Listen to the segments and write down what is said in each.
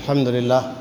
الحمد لله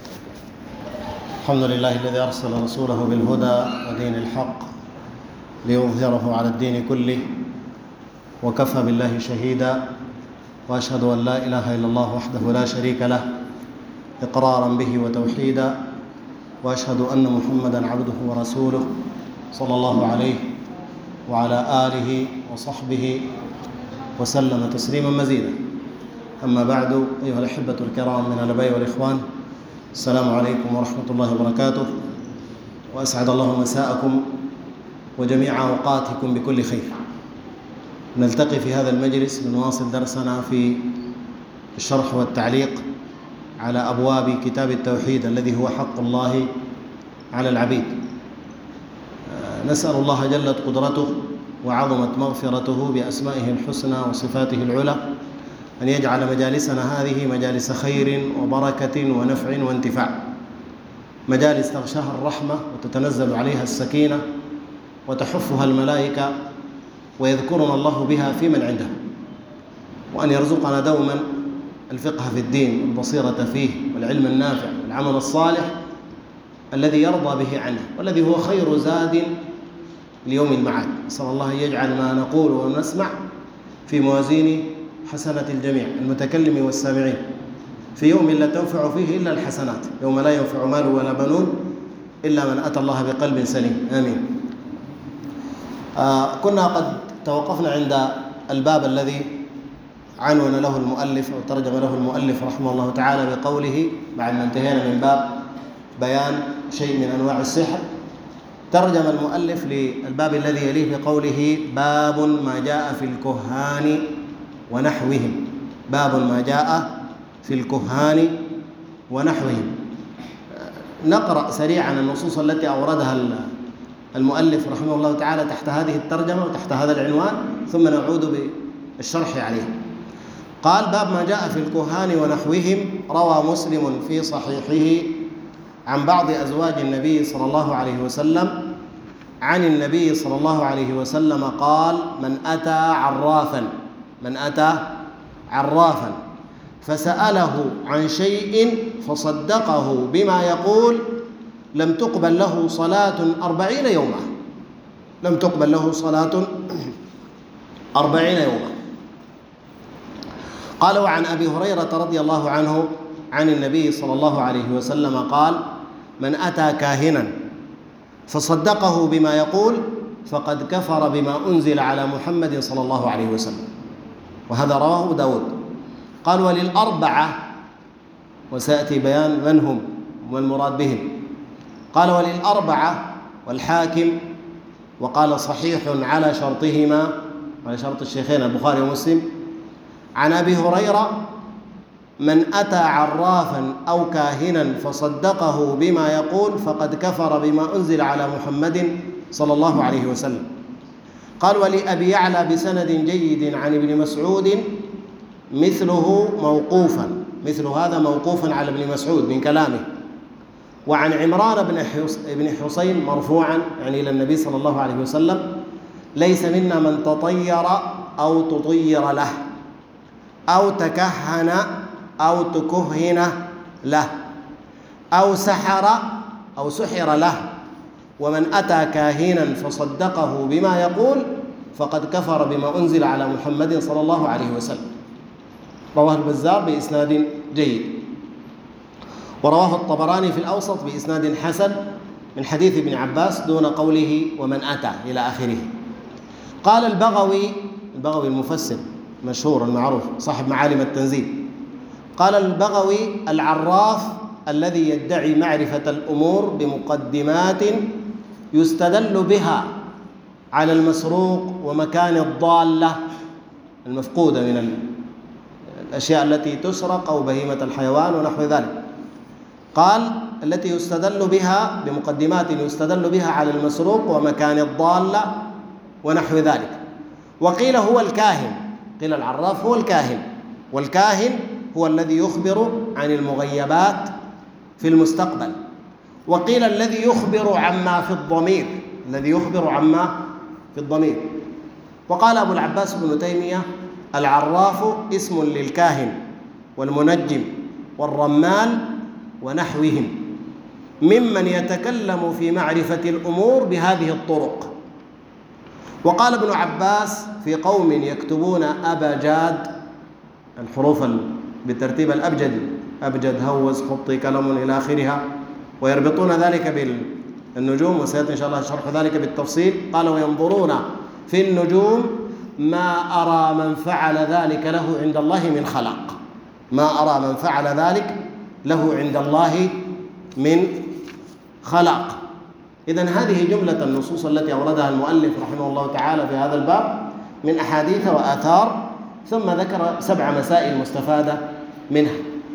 الذي أرسل رسوله بالهدى ودين الحق ليظهره على الدين كله، وكفى بالله شهيدا، وأشهد أن لا إله إلا الله وحده لا شريك له إقرارا به وتوحيدا، وأشهد أن محمدا عبده ورسوله صلى الله عليه وعلى آله وصحبه وسلم تسليما مزيدا. أما بعد، أيها الأحبة الكرام من الآباء والإخوان، السلام عليكم ورحمة الله وبركاته، وأسعد الله مساءكم وجميع أوقاتكم بكل خير. نلتقي في هذا المجلس لنواصل درسنا في الشرح والتعليق على أبواب كتاب التوحيد الذي هو حق الله على العبيد. نسأل الله جلت قدرته وعظمت مغفرته بأسمائه الحسنى وصفاته العلى أن يجعل مجالسنا هذه مجالس خير وبركة ونفع وانتفاع، مجالس تغشاها الرحمة وتتنزل عليها السكينة وتحفها الملائكة ويذكرنا الله بها في من عنده، وأن يرزقنا دوما الفقه في الدين والبصيرة فيه والعلم النافع والعمل الصالح الذي يرضى به عنه، والذي هو خير زاد ليوم المعاد. نسأل الله أن يجعل ما نقول ونسمع في موازين حسنة الجميع، المتكلم والسامعين، في يوم لا تنفع فيه إلا الحسنات، يوم لا ينفع مال ولا بنون إلا من أتى الله بقلب سليم، آمين. كنا قد توقفنا عند الباب الذي عنون له المؤلف أو ترجم له المؤلف رحمه الله تعالى بقوله، بعد ما انتهينا من باب بيان شيء من أنواع السحر، ترجم المؤلف للباب الذي يليه بقوله: باب ما جاء في الكهان ونحوهم. باب ما جاء في الكهان ونحوهم. نقرأ سريعا النصوص التي أوردها المؤلف رحمه الله تعالى تحت هذه الترجمة وتحت هذا العنوان، ثم نعود بالشرح عليه. قال: باب ما جاء في الكهان ونحوهم. روى مسلم في صحيحه عن بعض أزواج النبي صلى الله عليه وسلم عن النبي صلى الله عليه وسلم قال: من أتى عرافا فسأله عن شيء فصدقه بما يقول لم تقبل له صلاة 40 يوما. لم تقبل له صلاة 40 يوما. قال: وعن أبي هريرة رضي الله عنه عن النبي صلى الله عليه وسلم قال: من أتى كاهنا فصدقه بما يقول فقد كفر بما أنزل على محمد صلى الله عليه وسلم. وهذا رواه داود. قال: وللأربعة، وسيأتي بيان من هم والمراد بهم. قال: وللأربعة والحاكم، وقال صحيح على شرطهما، على شرط الشيخين البخاري ومسلم، عن أبي هريرة: من أتى عرافا أو كاهنا فصدقه بما يقول فقد كفر بما أنزل على محمد صلى الله عليه وسلم. قال: ولأبي يعلى بسند جيد عن ابن مسعود مثله موقوفا، مثل هذا موقوفا على ابن مسعود من كلامه. وعن عمران بن حسين مرفوعا يعني إلى النبي صلى الله عليه وسلم: ليس منا من تطير أو تطير له أو تكهن أو تكهن له أو سحر أو سحر له، ومن أتى كاهنا فصدقه بما يقول فقد كفر بما أنزل على محمد صلى الله عليه وسلم. رواه البزار بإسناد جيد، ورواه الطبراني في الأوسط بإسناد حسن من حديث ابن عباس دون قوله ومن أتى إلى آخره. قال البغوي المفسر مشهور المعروف صاحب معالم التنزيل، قال البغوي: العراف الذي يدعي معرفة الأمور بمقدمات يستدل بها على المسروق ومكان الضالة المفقودة من الأشياء التي تسرق أو بهيمة الحيوان ونحو ذلك. قال: التي يستدل بها بمقدمات يستدل بها على المسروق ومكان الضالة ونحو ذلك. وقيل هو الكاهن، قيل العراف هو الكاهن، والكاهن هو الذي يخبر عن المغيبات في المستقبل. وقيل الذي يخبر عما في الضمير، الذي يخبر عما في الضمير. وقال أبو العباس بن تيمية: العراف اسم للكاهن والمنجم والرمال ونحوهم ممن يتكلم في معرفة الأمور بهذه الطرق. وقال ابن عباس في قوم يكتبون أبجاد، الحروف بالترتيب الأبجدي، أبجد هوز خطي كلم إلى آخرها، ويربطون ذلك بالنجوم، وسيأتي إن شاء الله شرح ذلك بالتفصيل. قال وينظرون في النجوم ما أرى من فعل ذلك له عند الله من خلاق، ما أرى من فعل ذلك له عند الله من خلاق. إذن هذه جملة النصوص التي أوردها المؤلف رحمه الله تعالى في هذا الباب من أحاديث وآثار، ثم ذكر 7 مسائل مستفادة منها.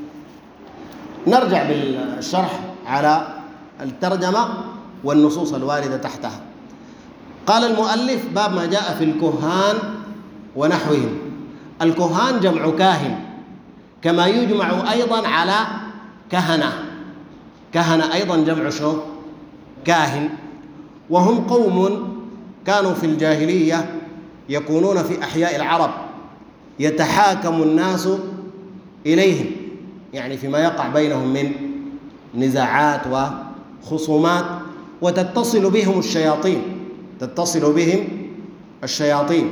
نرجع بالشرح على الترجمة والنصوص الواردة تحتها. قال المؤلف باب ما جاء في الكهان ونحوهم. الكهان جمع كاهن، كما يجمع أيضا على كهنة. كهنة أيضا جمع شنو؟ كاهن. وهم قوم كانوا في الجاهلية يكونون في أحياء العرب، يتحاكم الناس إليهم، يعني فيما يقع بينهم من نزاعات وخصومات، وتتصل بهم الشياطين، تتصل بهم الشياطين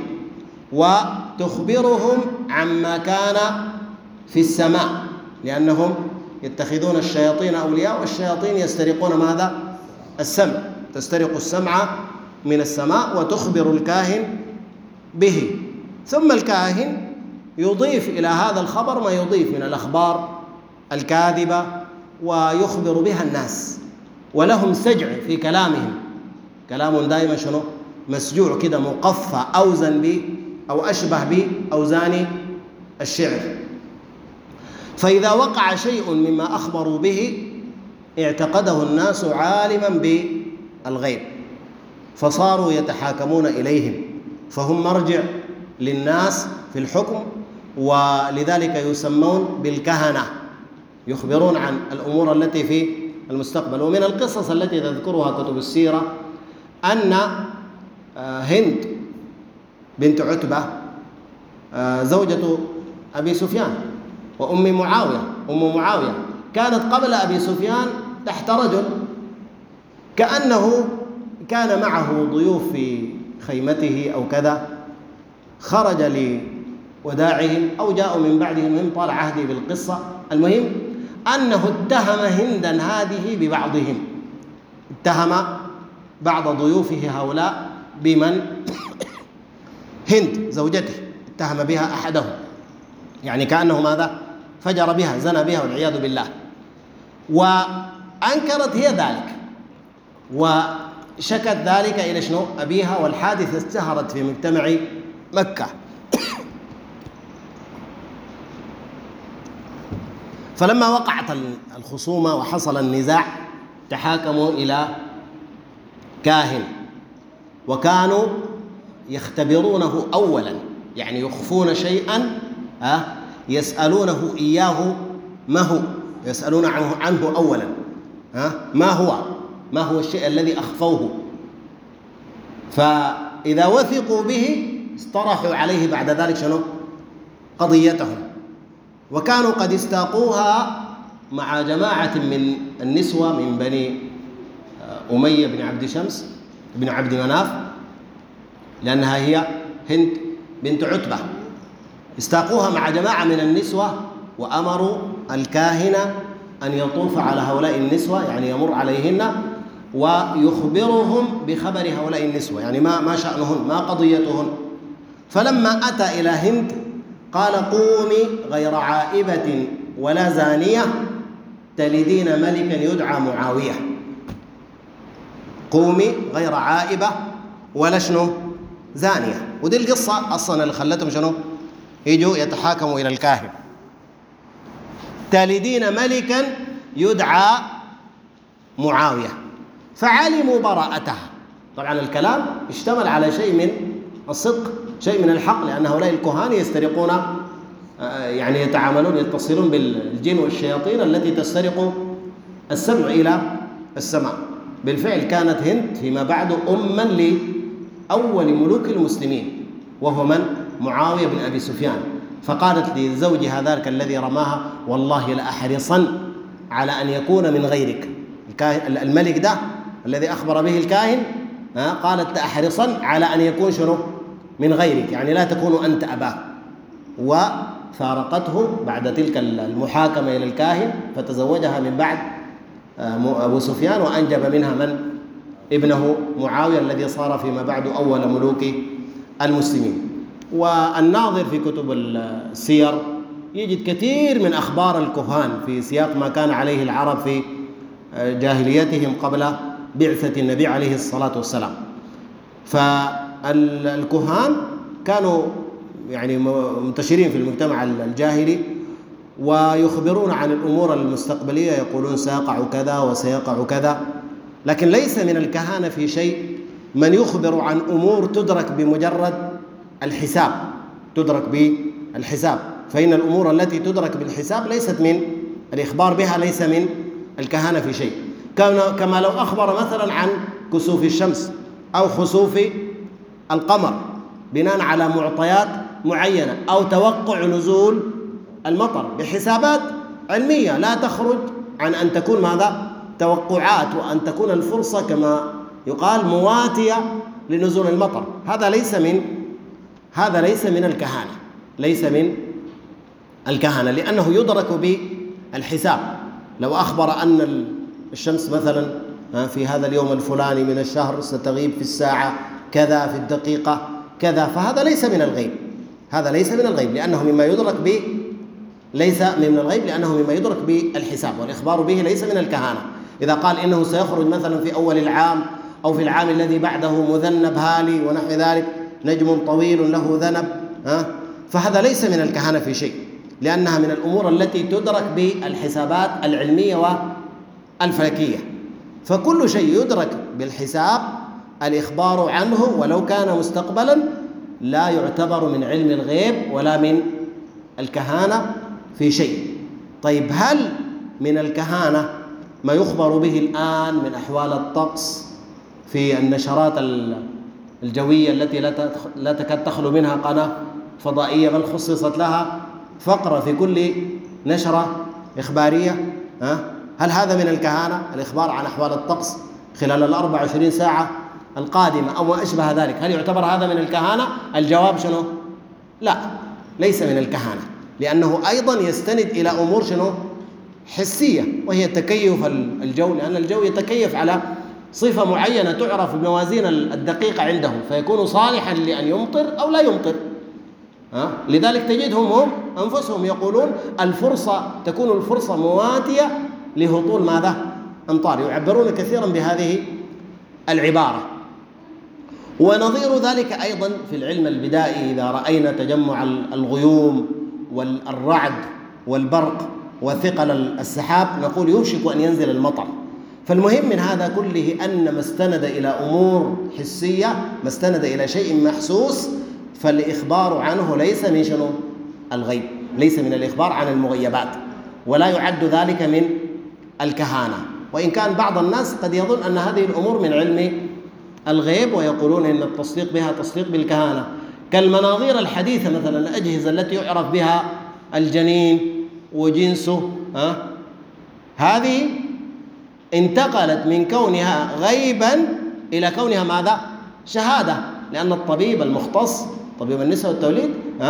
وتخبرهم عما كان في السماء، لأنهم يتخذون الشياطين أولياء، والشياطين يسترقون ماذا؟ السمع، تسترق السمع من السماء وتخبر الكاهن به. ثم الكاهن يضيف إلى هذا الخبر ما يضيف من الأخبار الكاذبة ويخبر بها الناس، ولهم سجع في كلامهم، كلام دائما شنو؟ مسجوع كده، مقفى، أوزن به أو أشبه بأوزان الشعر. فإذا وقع شيء مما أخبروا به اعتقده الناس عالما بالغيب، فصاروا يتحاكمون إليهم، فهم مرجع للناس في الحكم، ولذلك يسمون بالكهنة، يخبرون عن الأمور التي في المستقبل. ومن القصص التي تذكرها كتب السيرة أن هند بنت عتبة زوجة أبي سفيان وأم معاوية كانت قبل أبي سفيان تحت رجل، كأنه كان معه ضيوف في خيمته أو كذا، خرج لوداعهم أو جاءوا من بعدهم، هم طال عهدي بالقصة. المهم أنه اتهم هندا هذه ببعضهم، اتهم بعض ضيوفه هؤلاء بمن؟ هند زوجته، اتهم بها أحدهم، يعني كأنه ماذا؟ فجر بها، زنى بها والعياذ بالله. وأنكرت هي ذلك وشكت ذلك إلى شنو؟ أبيها، والحادثة اشتهرت في مجتمع مكة. فلما وقعت الخصومة وحصل النزاع تحاكموا إلى كاهن، وكانوا يختبرونه أولا، يعني يخفون شيئا يسألونه إياه ما هو، يسألون عنه أولا ما هو الشيء الذي أخفوه، فإذا وثقوا به اصطرحوا عليه بعد ذلك شنو؟ قضيتهم. وكانوا قد استاقوها مع جماعة من النسوة من بني أمية بن عبد شمس بن عبد مناف، لأنها هي هند بنت عتبة، استاقوها مع جماعة من النسوة، وأمروا الكاهن أن يطوف على هؤلاء النسوة، يعني يمر عليهن ويخبرهم بخبر هؤلاء النسوة، يعني ما شأنهن، ما قضيتهن. فلما أتى إلى هند قال: قومي غير عائبة ولا زانية تلدين ملكا يدعى معاوية. قومي غير عائبة ولا شنو؟ زانية. ودي القصة أصلا اللي خلتهم شنو؟ يجوا يتحاكموا إلى الكاهن. تلدين ملكا يدعى معاوية، فعلموا براءتها. طبعا الكلام اشتمل على شيء من الصدق، شيء من الحق، لأن هؤلاء الكهان يسترقون، يعني يتعاملون، يتصلون بالجن والشياطين التي تسترق السمع إلى السماء. بالفعل كانت هند فيما بعد أما لأول ملوك المسلمين، وهو من؟ معاوية بن أبي سفيان. فقالت لزوجها ذلك الذي رماها: والله لأحرصن على أن يكون من غيرك. الملك ده الذي أخبر به الكاهن قالت: لأحرصن على أن يكون شنو؟ من غيرك، يعني لا تكون أنت أباه. وفارقته بعد تلك المحاكمة إلى الكاهن، فتزوجها من بعد أبو سفيان، وأنجب منها من؟ ابنه معاوية الذي صار فيما بعد أول ملوك المسلمين. والناظر في كتب السير يجد كثير من أخبار الكهان في سياق ما كان عليه العرب في جاهليتهم قبل بعثة النبي عليه الصلاة والسلام. فالكهان كانوا يعني منتشرين في المجتمع الجاهلي، ويخبرون عن الأمور المستقبلية، يقولون سيقع كذا وسيقع كذا. لكن ليس من الكهانة في شيء من يخبر عن أمور تدرك بمجرد الحساب، تدرك بالحساب، فإن الأمور التي تدرك بالحساب ليست من الإخبار بها، ليس من الكهانة في شيء. كما لو أخبر مثلا عن كسوف الشمس أو خسوف القمر بناء على معطيات معينة، أو توقع نزول المطر بحسابات علمية لا تخرج عن أن تكون ماذا؟ توقعات، وأن تكون الفرصة كما يقال مواتية لنزول المطر. هذا ليس من الكهانة، ليس من الكهنة، لأنه يدرك بالحساب. لو أخبر أن الشمس مثلا في هذا اليوم الفلاني من الشهر ستغيب في الساعة كذا في الدقيقة كذا، فهذا ليس من الغيب، هذا ليس من الغيب، لأنه مما يدرك ليس من الغيب، لأنه مما يدرك بالحساب، والإخبار به ليس من الكهانة. إذا قال إنه سيخرج مثلا في أول العام أو في العام الذي بعده مذنب هالي ونحو ذلك، نجم طويل له ذنب، فهذا ليس من الكهانة في شيء، لأنها من الأمور التي تدرك بالحسابات العلمية والفلكية. فكل شيء يدرك بالحساب الإخبار عنه ولو كان مستقبلا لا يعتبر من علم الغيب ولا من الكهانة في شيء. طيب، هل من الكهانة ما يخبر به الآن من أحوال الطقس في النشرات الجوية التي لا تكاد تخلو منها قناة فضائية، بل خصصت لها فقرة في كل نشرة إخبارية؟ هل هذا من الكهانة؟ الإخبار عن أحوال الطقس خلال 24 ساعة القادمة أو ما أشبه ذلك، هل يعتبر هذا من الكهانة؟ الجواب شنو؟ لا، ليس من الكهانة، لأنه أيضا يستند إلى أمور شنو؟ حسية، وهي تكيف الجو، لأن الجو يتكيف على صفة معينة تعرف بموازين الدقيقة عندهم، فيكون صالحا لأن يمطر أو لا يمطر. لذلك تجدهم هم أنفسهم يقولون تكون الفرصة مواتية لهطول ماذا؟ أمطار، يعبرون كثيرا بهذه العبارة. ونظير ذلك أيضا في العلم البدائي، إذا رأينا تجمع الغيوم والرعد والبرق وثقل السحاب نقول يوشك أن ينزل المطر. فالمهم من هذا كله أن ما استند إلى أمور حسية، ما استند إلى شيء محسوس، فالإخبار عنه ليس من شنو؟ الغيب، ليس من الإخبار عن المغيبات، ولا يعد ذلك من الكهانة. وإن كان بعض الناس قد يظن أن هذه الأمور من علم الغيب، ويقولون إن التصديق بها تصديق بالكهانة، كالمناظير الحديثة مثلا، الأجهزة التي يعرف بها الجنين وجنسه، هذه انتقلت من كونها غيبا إلى كونها ماذا؟ شهادة، لأن الطبيب المختص، طبيب النساء والتوليد،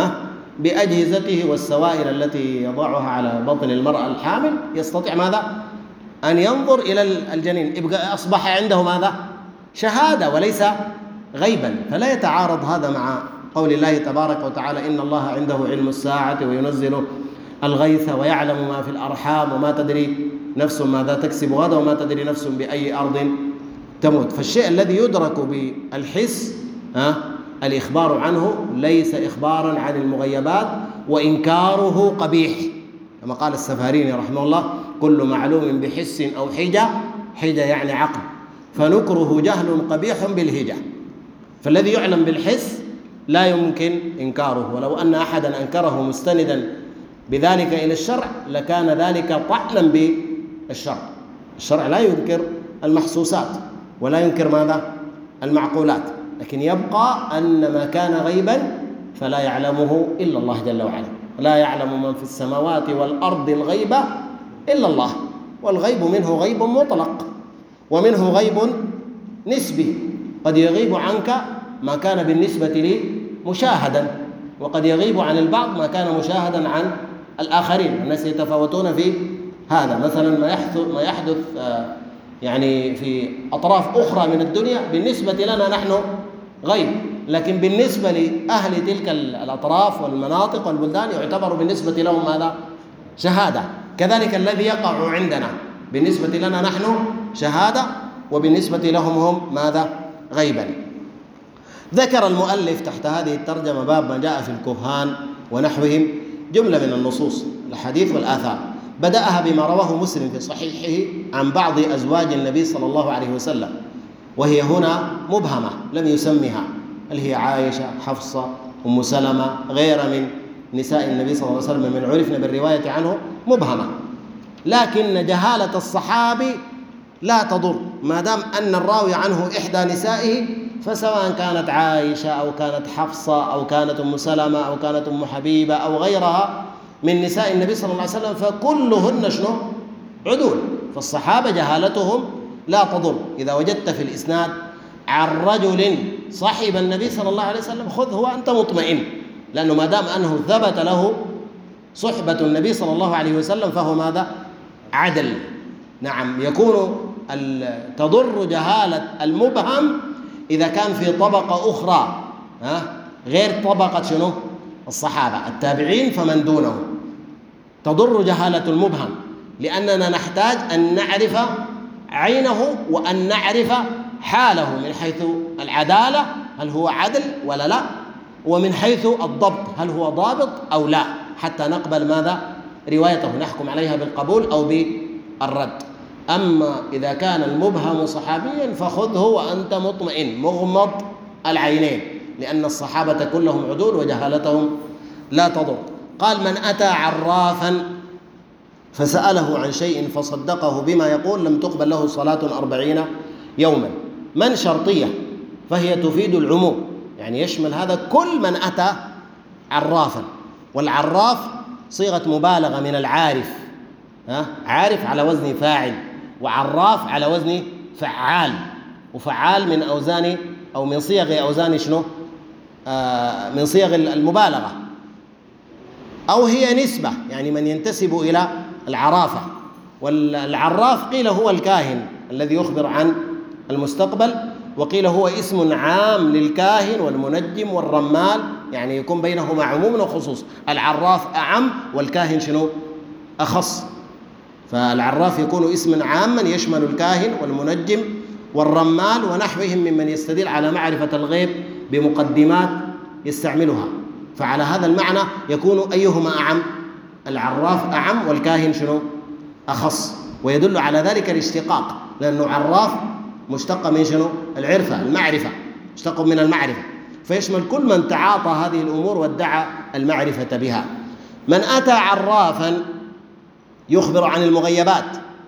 بأجهزته والسوائل التي يضعها على بطن المرأة الحامل يستطيع ماذا؟ أن ينظر إلى الجنين، أصبح عنده ماذا؟ شهادة وليس غيبا. فلا يتعارض هذا مع قول الله تبارك وتعالى: إن الله عنده علم الساعة وينزل الغيث ويعلم ما في الأرحام وما تدري نفس ماذا تكسب غدا وما تدري نفس بأي أرض تموت. فالشيء الذي يدرك بالحس الإخبار عنه ليس إخبارا عن المغيبات، وإنكاره قبيح، كما قال السفاريني رحمه الله: كل معلوم بحس أو حجة يعني عقل، فنكره جهل قبيح بالهجة. فالذي يعلم بالحس لا يمكن إنكاره، ولو أن أحدا أنكره مستندا بذلك إلى الشرع لكان ذلك طعنا بالشرع. الشرع لا ينكر المحسوسات ولا ينكر ماذا؟ المعقولات، لكن يبقى أن ما كان غيبا فلا يعلمه إلا الله جل وعلا. لا يعلم من في السماوات والأرض الغيب إلا الله، والغيب منه غيب مطلق ومنه غيب نسبي، قد يغيب عنك ما كان بالنسبة لي مشاهدا، وقد يغيب عن البعض ما كان مشاهدا عن الآخرين. الناس يتفاوتون في هذا. مثلا ما يحدث يعني في أطراف أخرى من الدنيا بالنسبة لنا نحن غيب، لكن بالنسبة لأهل تلك الأطراف والمناطق والبلدان يعتبر بالنسبة لهم هذا شهادة. كذلك الذي يقع عندنا بالنسبة لنا نحن شهادة، وبالنسبة لهم هم ماذا؟ غيبا. ذكر المؤلف تحت هذه الترجمة باب ما جاء في الكهان ونحوهم جملة من النصوص الحديث والآثار، بدأها بما رواه مسلم في صحيحه عن بعض أزواج النبي صلى الله عليه وسلم، وهي هنا مبهمة لم يسمها، هل هي عائشة، حفصة، أم سلمة، غير من نساء النبي صلى الله عليه وسلم من عرفنا بالرواية عنه مبهمة، لكن جهالة الصحابي لا تضر ما دام أن الراوي عنه إحدى نسائه، فسواء كانت عائشة أو كانت حفصة أو كانت أم سلمة أو كانت أم حبيبة أو غيرها من نساء النبي صلى الله عليه وسلم فكلهن شنو؟ عدول. فالصحابة جهالتهم لا تضر. إذا وجدت في الإسناد عن رجل صحب النبي صلى الله عليه وسلم خذه وأنت مطمئن، لأنه ما دام أنه ثبت له صحبة النبي صلى الله عليه وسلم فهو ماذا؟ عدل. نعم، يكون تضر جهالة المبهم إذا كان في طبقة أخرى غير طبقة شنو؟ الصحابة التابعين فمن دونه، تضر جهالة المبهم، لأننا نحتاج أن نعرف عينه وأن نعرف حاله من حيث العدالة، هل هو عدل ولا لا، ومن حيث الضبط هل هو ضابط أو لا، حتى نقبل ماذا؟ روايته، نحكم عليها بالقبول أو بالرد. أما إذا كان المبهم صحابيا فخذه وأنت مطمئن مغمض العينين، لأن الصحابة كلهم عدول وجهالتهم لا تضر. قال: من أتى عرافا فسأله عن شيء فصدقه بما يقول لم تقبل له صلاة 40 يوما. من شرطية، فهي تفيد العموم، يعني يشمل هذا كل من أتى عرافا، والعراف صيغة مبالغة من العارف، عارف على وزن فاعل، وعراف على وزن فعال، وفعال من أوزان أو من صيغ أوزان شنو؟ من صيغ المبالغة، أو هي نسبة، يعني من ينتسب إلى العرافة. والعراف قيل هو الكاهن الذي يخبر عن المستقبل، وقيل هو اسم عام للكاهن والمنجم والرمال، يعني يكون بينهما عموم وخصوص. العراف أعم والكاهن شنو؟ أخص. فالعراف يكون اسما عاما يشمل الكاهن والمنجم والرمال ونحوهم ممن يستدل على معرفة الغيب بمقدمات يستعملها. فعلى هذا المعنى يكون أيهما أعم؟ العراف أعم والكاهن شنو؟ أخص. ويدل على ذلك الاشتقاق، لأنه عراف مشتق من شنو؟ العرفة، المعرفة، مشتق من المعرفة، فيشمل كل من تعاطى هذه الأمور وادعى المعرفة بها. من أتى عرافا يخبر عن المغيبات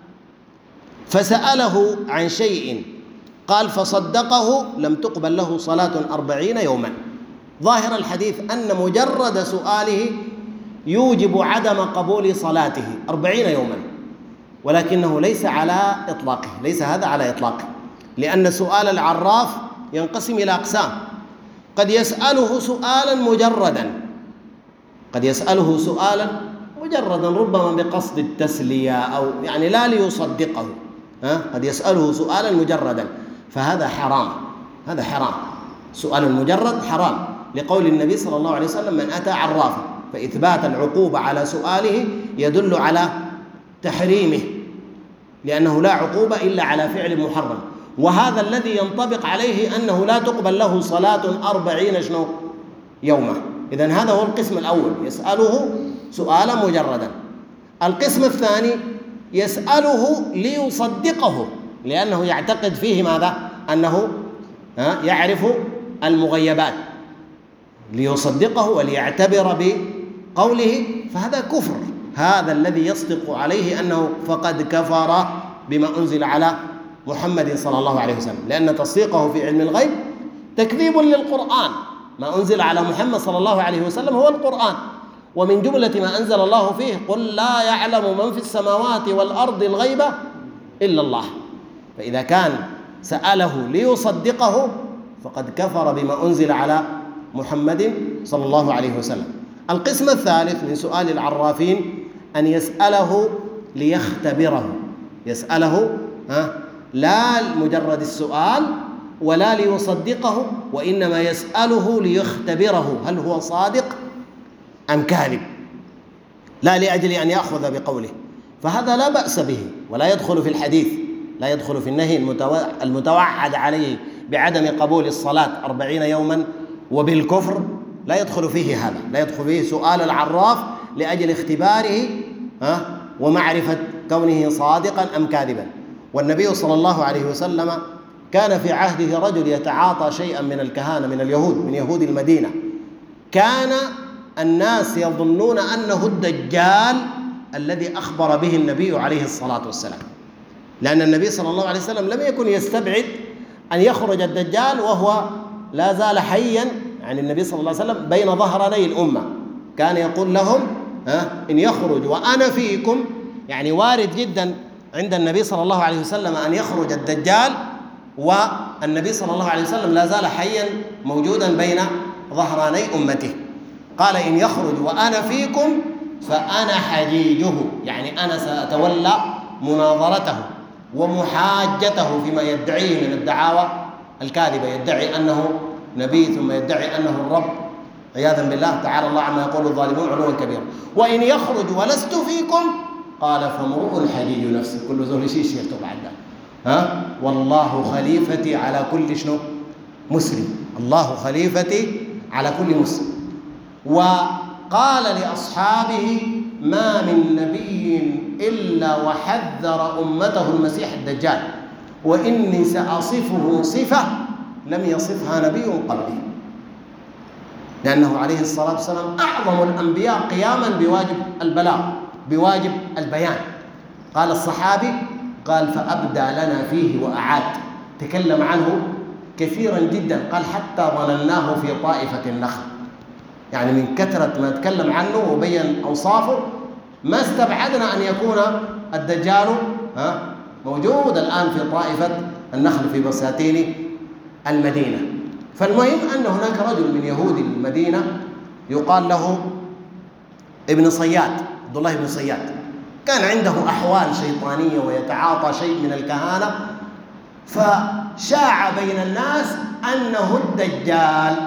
فسأله عن شيء قال فصدقه لم تقبل له صلاة 40 يوما. ظاهر الحديث أن مجرد سؤاله يوجب عدم قبول صلاته 40 يوما، ولكنه ليس على إطلاقه، ليس هذا على إطلاقه، لأن سؤال العراف ينقسم إلى أقسام. قد يسأله سؤالا مجردا، قد يسأله سؤالا مجردا ربما بقصد التسلية أو يعني لا ليصدقه، قد يسأله سؤالا مجردا، فهذا حرام، هذا حرام، سؤال المجرد حرام، لقول النبي صلى الله عليه وسلم: من أتى عرافا. فإثبات العقوبة على سؤاله يدل على تحريمه، لأنه لا عقوبة إلا على فعل محرم، وهذا الذي ينطبق عليه أنه لا تقبل له صلاة 40 شنو؟ يوما. إذن هذا هو القسم الأول، يسأله سؤالا مجردا. القسم الثاني يسأله ليصدقه، لأنه يعتقد فيه ماذا؟ أنه يعرف المغيبات، ليصدقه وليعتبر بقوله، فهذا كفر. هذا الذي يصدق عليه أنه فقد كفر بما أنزل على محمد صلى الله عليه وسلم، لأن تصديقه في علم الغيب تكذيب للقرآن. ما أنزل على محمد صلى الله عليه وسلم هو القرآن، ومن جملة ما أنزل الله فيه قل لا يعلم من في السماوات والأرض الغيب إلا الله. فإذا كان سأله ليصدقه فقد كفر بما أنزل على محمد صلى الله عليه وسلم. القسم الثالث من سؤال العرافين أن يسأله ليختبره، يسأله لا مجرد السؤال ولا ليصدقه، وإنما يسأله ليختبره هل هو صادق أم كاذب، لا لأجل أن يأخذ بقوله، فهذا لا بأس به ولا يدخل في الحديث، لا يدخل في النهي المتوعد عليه بعدم قبول الصلاة 40 يوما وبالكفر، لا يدخل فيه هذا، لا يدخل فيه سؤال العراف لأجل اختباره ومعرفة كونه صادقا أم كاذبا. والنبي صلى الله عليه وسلم كان في عهده رجل يتعاطى شيئا من الكهانة من اليهود، من يهود المدينة، كان الناس يظنون أنه الدجال الذي أخبر به النبي عليه الصلاة والسلام، لأن النبي صلى الله عليه وسلم لم يكن يستبعد أن يخرج الدجال وهو لا زال حيا، يعني النبي صلى الله عليه وسلم بين ظهراني الأمة، كان يقول لهم إن يخرج وأنا فيكم، يعني وارد جدا عند النبي صلى الله عليه وسلم أن يخرج الدجال والنبي صلى الله عليه وسلم لا زال حيا موجودا بين ظهراني أمته. قال إن يخرج وأنا فيكم فأنا حجيجه، يعني أنا سأتولى مناظرته ومحاجته فيما يدعيه من الدعاوى الكاذبة، يدعي أنه نبي ثم يدعي أنه الرب عياذا بالله، تعالى الله عما يقول الظالمون علوا كبيرا. وإن يخرج ولست فيكم قال فامرؤ حجيج نفسه، كل ذول شيء يكتب بعد والله خليفتي على كل شنو مسلم، الله خليفتي على كل مسلم. وقال لأصحابه ما من نبي إلا وحذر أمته المسيح الدجال، وإني سأصفه صفة لم يصفها نبي قبلي، لأنه عليه الصلاة والسلام أعظم الأنبياء قياما بواجب البلاغ، بواجب البيان. قال الصحابي قال فأبدى لنا فيه وأعاد، تكلم عنه كثيرا جدا، قال حتى ظنناه في طائفة النخل، يعني من كثرة ما تكلم عنه وبين أوصافه ما استبعدنا أن يكون الدجال موجود الآن في طائفة النخل في بساتين المدينة. فالمهم أن هناك رجل من يهود المدينة يقال له ابن صياد، عبد الله بن صياد، كان عنده أحوال شيطانية ويتعاطى شيء من الكهانة، فشاع بين الناس أنه الدجال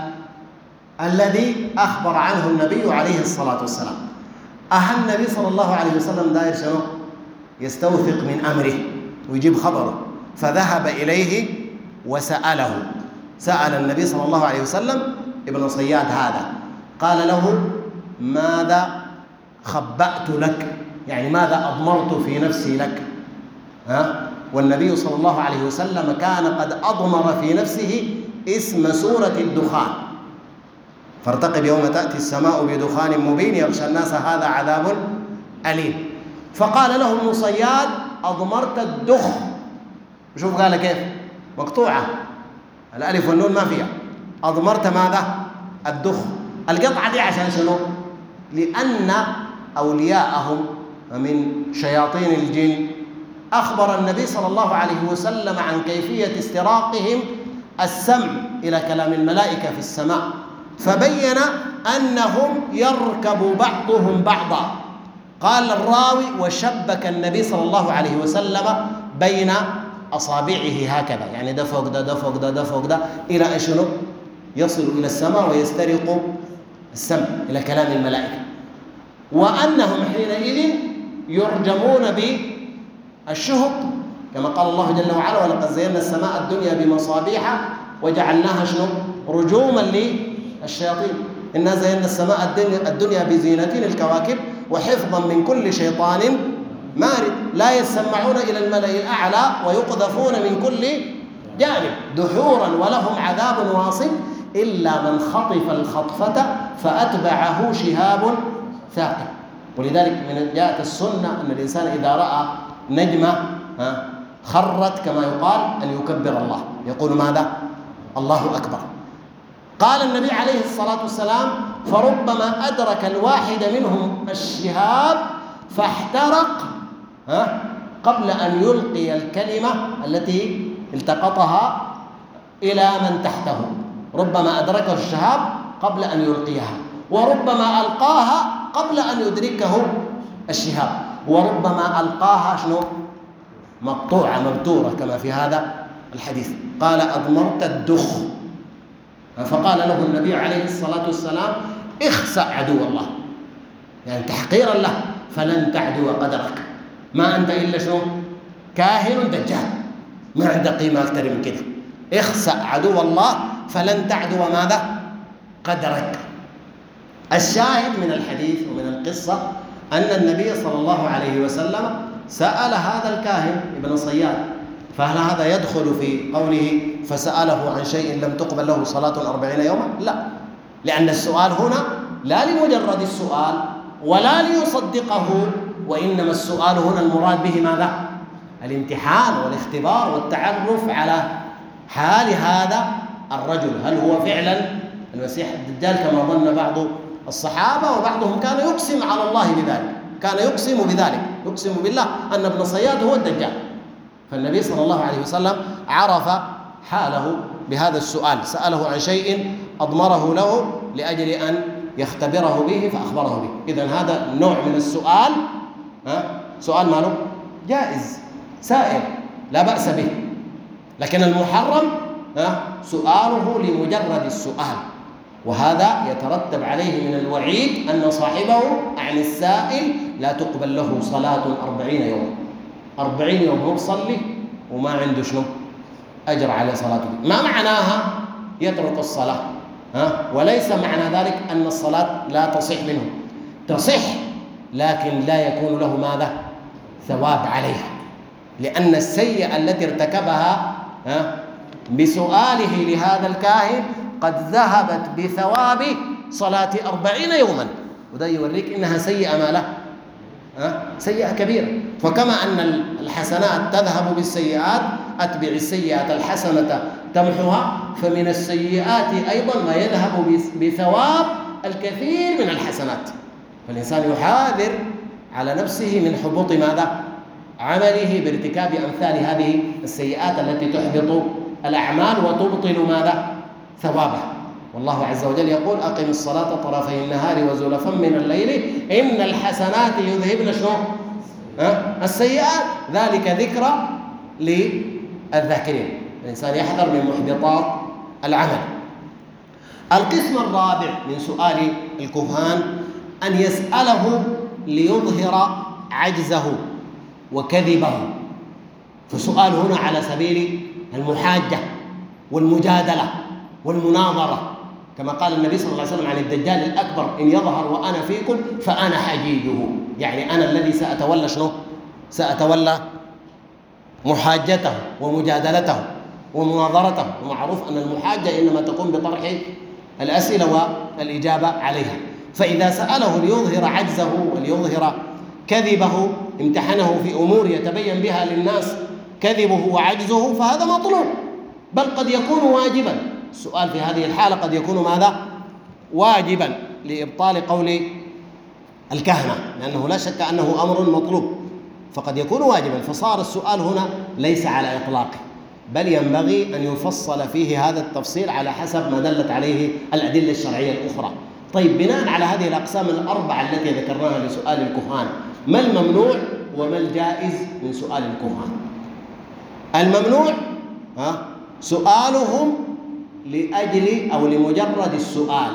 الذي أخبر عنه النبي عليه الصلاة والسلام. النبي صلى الله عليه وسلم داير شنو؟ يستوثق من أمره ويجيب خبره، فذهب إليه وسأله، سأل النبي صلى الله عليه وسلم ابن صياد هذا، قال له ماذا خبأت لك، يعني ماذا أضمرت في نفسي لك؟ والنبي صلى الله عليه وسلم كان قد أضمر في نفسه اسم سورة الدخان، فارتقب يوم تأتي السماء بدخان مبين يغشى الناس هذا عذاب أليم. فقال له ابن صياد أضمرت الدخ، شوف قال كيف مقطوعة، الألف والنون ما فيها، أضمرت ماذا؟ الدخ. القطعة دي عشان شنو؟ لأن أولياءهم من شياطين الجن أخبر النبي صلى الله عليه وسلم عن كيفية استراقهم السمع إلى كلام الملائكة في السماء، فبين أنهم يركب بعضهم بعضا. قال الراوي وشبك النبي صلى الله عليه وسلم بين أصابعه هكذا، يعني ده فوق ده، ده فوق ده، ده فوق ده، إلى أن شنو؟ يصل إلى السماء ويسترق السمع إلى كلام الملائكة، وأنهم حينئذ يرجمون بالشهب كما قال الله جل وعلا ولقد زينا السماء الدنيا بمصابيح وجعلناها شنو؟ رجوما للشياطين. إنا زينا السماء الدنيا بزينة الكواكب وحفظا من كل شيطان مارد، لا يسمعون إلى الملأ الأعلى ويقذفون من كل جانب دحورا ولهم عذاب واصب إلا من خطف الخطفة فأتبعه شهاب ثاقب. ولذلك من جاءت السنة أن الإنسان إذا رأى نجمة خرت كما يقال أن يكبر الله، يقول ماذا؟ الله أكبر. قال النبي عليه الصلاة والسلام فربما أدرك الواحد منهم الشهاب فاحترق قبل أن يلقي الكلمة التي التقطها إلى من تحته. ربما أدركه الشهاب قبل أن يلقيها، وربما ألقاها قبل أن يدركه الشهاب، وربما ألقاها مقطوعة مبتورة كما في هذا الحديث. قال: أضمرت الدخ. فقال له النبي عليه الصلاة والسلام: اخسأ عدو الله، يعني تحقيرا له، فلن تعدو قدرك، ما أنت إلا كاهن دجال، ما عنده قيمة أكثر من كده. اخسأ عدو الله فلن تعدو ماذا؟ قدرك. الشاهد من الحديث ومن القصة أن النبي صلى الله عليه وسلم سأل هذا الكاهن ابن صياد، فهل هذا يدخل في قوله فسأله عن شيء لم تقبل له صلاة 40 يوما؟ لا، لأن السؤال هنا لا لمجرد السؤال ولا ليصدقه، وإنما السؤال هنا المراد به ماذا؟ الامتحان والاختبار والتعرف على حال هذا الرجل، هل هو فعلا المسيح الدجال كما ظن بعض الصحابة، وبعضهم كان يقسم على الله بذلك، كان يقسم بذلك، يقسم بالله أن ابن صياد هو الدجال. فالنبي صلى الله عليه وسلم عرف حاله بهذا السؤال، سأله عن شيء أضمره له لأجل أن يختبره به فأخبره به. إذن هذا النوع من السؤال سؤال ماله جائز سائر لا بأس به، لكن المحرم سؤاله لمجرد السؤال، وهذا يترتب عليه من الوعيد أن صاحبه عن السائل لا تقبل له صلاة 40 يوم. 40 يوم هو مصلي وما عنده أجر على صلاته. ما معناها يترك الصلاة؟ وليس معنى ذلك أن الصلاة لا تصح منه، تصح، لكن لا يكون له ماذا؟ ثواب عليها، لأن السيئة التي ارتكبها بسؤاله لهذا الكاهن قد ذهبت بثواب صلاة 40 يوما، وده يوريك إنها سيئة ما له سيئة كبيرة. فكما أن الحسنات تذهب بالسيئات، أتبع السيئة الحسنة تمحها، فمن السيئات أيضا ما يذهب بثواب الكثير من الحسنات. فالإنسان يحاذر على نفسه من حبوط ماذا؟ عمله بارتكاب أمثال هذه السيئات التي تحبط الأعمال وتبطل ماذا؟ ثوابها. والله عز وجل يقول: أقم الصلاة طرفي النهار وزلفا من الليل إن الحسنات يذهبن السيئات ذلك ذكرى للذاكرين. الإنسان يحذر من محبطات العمل. القسم الرابع من سؤال الكهان أن يسأله ليظهر عجزه وكذبه، فسؤال هنا على سبيل المحاجة والمجادلة والمناظرة، كما قال النبي صلى الله عليه وسلم عن الدجال الأكبر: إن يظهر وأنا فيكم فأنا حجيجه، يعني أنا الذي سأتولى محاجته ومجادلته ومناظرته. ومعروف أن المحاجة إنما تكون بطرح الأسئلة والإجابة عليها. فإذا سأله ليظهر عجزه وليظهر كذبه، امتحنه في أمور يتبين بها للناس كذبه وعجزه، فهذا مطلوب، بل قد يكون واجبا. السؤال في هذه الحالة قد يكون ماذا؟ واجبا لإبطال قول الكهنة، لأنه لا شك أنه أمر مطلوب، فقد يكون واجبا. فصار السؤال هنا ليس على إطلاقه، بل ينبغي أن يفصل فيه هذا التفصيل على حسب ما دلت عليه الأدلة الشرعية الأخرى. طيب، بناء على هذه الأقسام الأربعة التي ذكرناها لسؤال الكهان، ما الممنوع وما الجائز من سؤال الكهان؟ الممنوع سؤالهم لأجل أو لمجرد السؤال،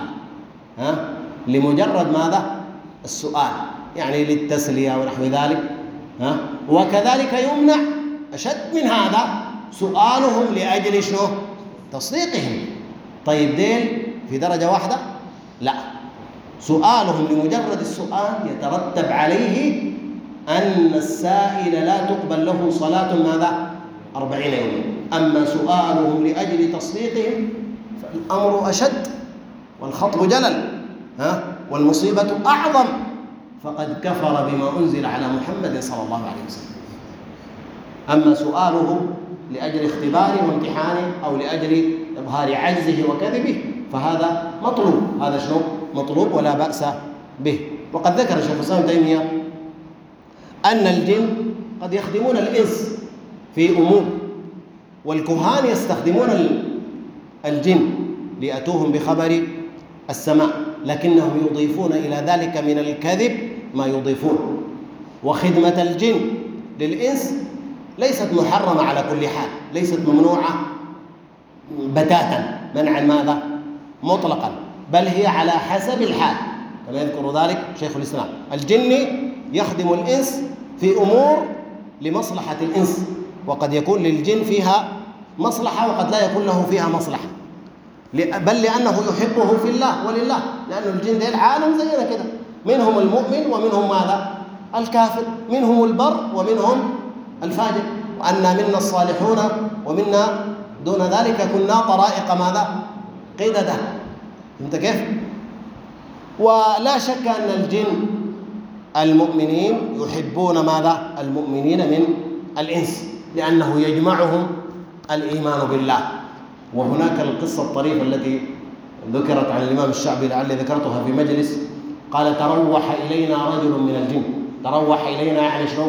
لمجرد ماذا؟ السؤال، يعني للتسلية ونحو ذلك. وكذلك يمنع أشد من هذا سؤالهم لأجل تصديقهم. طيب، ديل في درجة واحدة؟ لا، سؤالهم لمجرد السؤال يترتب عليه أن السائل لا تقبل له صلاة ماذا؟ 40 يوما. أما سؤالهم لأجل تصديقهم فالأمر أشد والخطب جلل والمصيبة أعظم، فقد كفر بما أنزل على محمد صلى الله عليه وسلم. أما سؤاله لأجل اختباره وامتحانه أو لأجل إظهار عجزه وكذبه فهذا مطلوب، هذا مطلوب ولا بأس به. وقد ذكر شيخ الإسلام ابن تيمية أن الجن قد يخدمون الإنس في أمور، والكهان يستخدمون الجن ليأتوهم بخبر السماء، لكنهم يضيفون إلى ذلك من الكذب ما يضيفون. وخدمة الجن للإنس ليست محرمة على كل حال، ليست ممنوعة بتاتا منعا ماذا؟ مطلقا، بل هي على حسب الحال كما يذكر ذلك شيخ الإسلام. الجن يخدم الإنس في أمور لمصلحة الإنس، وقد يكون للجن فيها مصلحة وقد لا يكون له فيها مصلحة، بل لأنه يحبه في الله ولله، لأن الجن دي العالم زينا كده، منهم المؤمن ومنهم ماذا؟ الكافر، منهم البر ومنهم الفاجر، وأنا منا الصالحون ومنا دون ذلك كنا طرائق ماذا؟ قددا. فهمت كيف؟ ولا شك أن الجن المؤمنين يحبون ماذا؟ المؤمنين من الإنس، لأنه يجمعهم الإيمان بالله. وهناك القصة الطريفة التي ذكرت عن الإمام الشعبي لعلي ذكرتها في مجلس، قال تروح إلينا رجل من الجن. تروح إلينا يعني شنو؟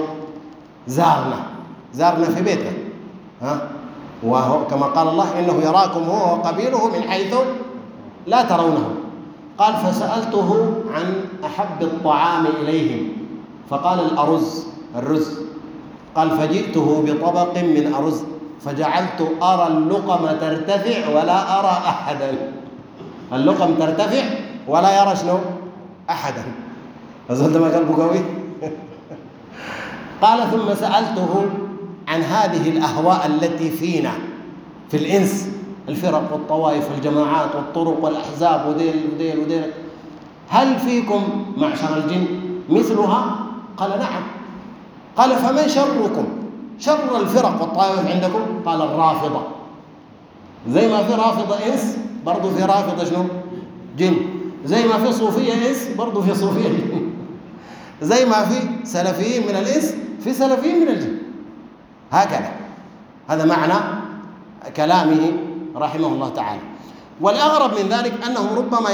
زارنا في بيتنا، وهو كما قال الله إنه يراكم هو وقبيله من حيث لا ترونه. قال فسألته عن أحب الطعام إليهم فقال الرز. قال فجئته بطبق من أرز فجعلت أرى اللقمة ترتفع ولا أرى أحدا. اللقم ترتفع ولا يرى شنو؟ أحدا. أظن ما قلبه قوي. قال ثم سألته عن هذه الأهواء التي فينا في الإنس، الفرق والطوائف والجماعات والطرق والأحزاب وديل، هل فيكم معشر الجن مثلها؟ قال نعم. قال فمن شركم؟ شر الفرق والطوائف عندكم؟ قال الرافضة. زي ما في رافضة إنس برضو في رافضة شنو؟ جن. زي ما في صوفية إنس برضو في صوفية جن. زي ما في سلفيين من الإنس في سلفيين من الجن. هكذا، هذا معنى كلامه رحمه الله تعالى. والأغرب من ذلك أنهم ربما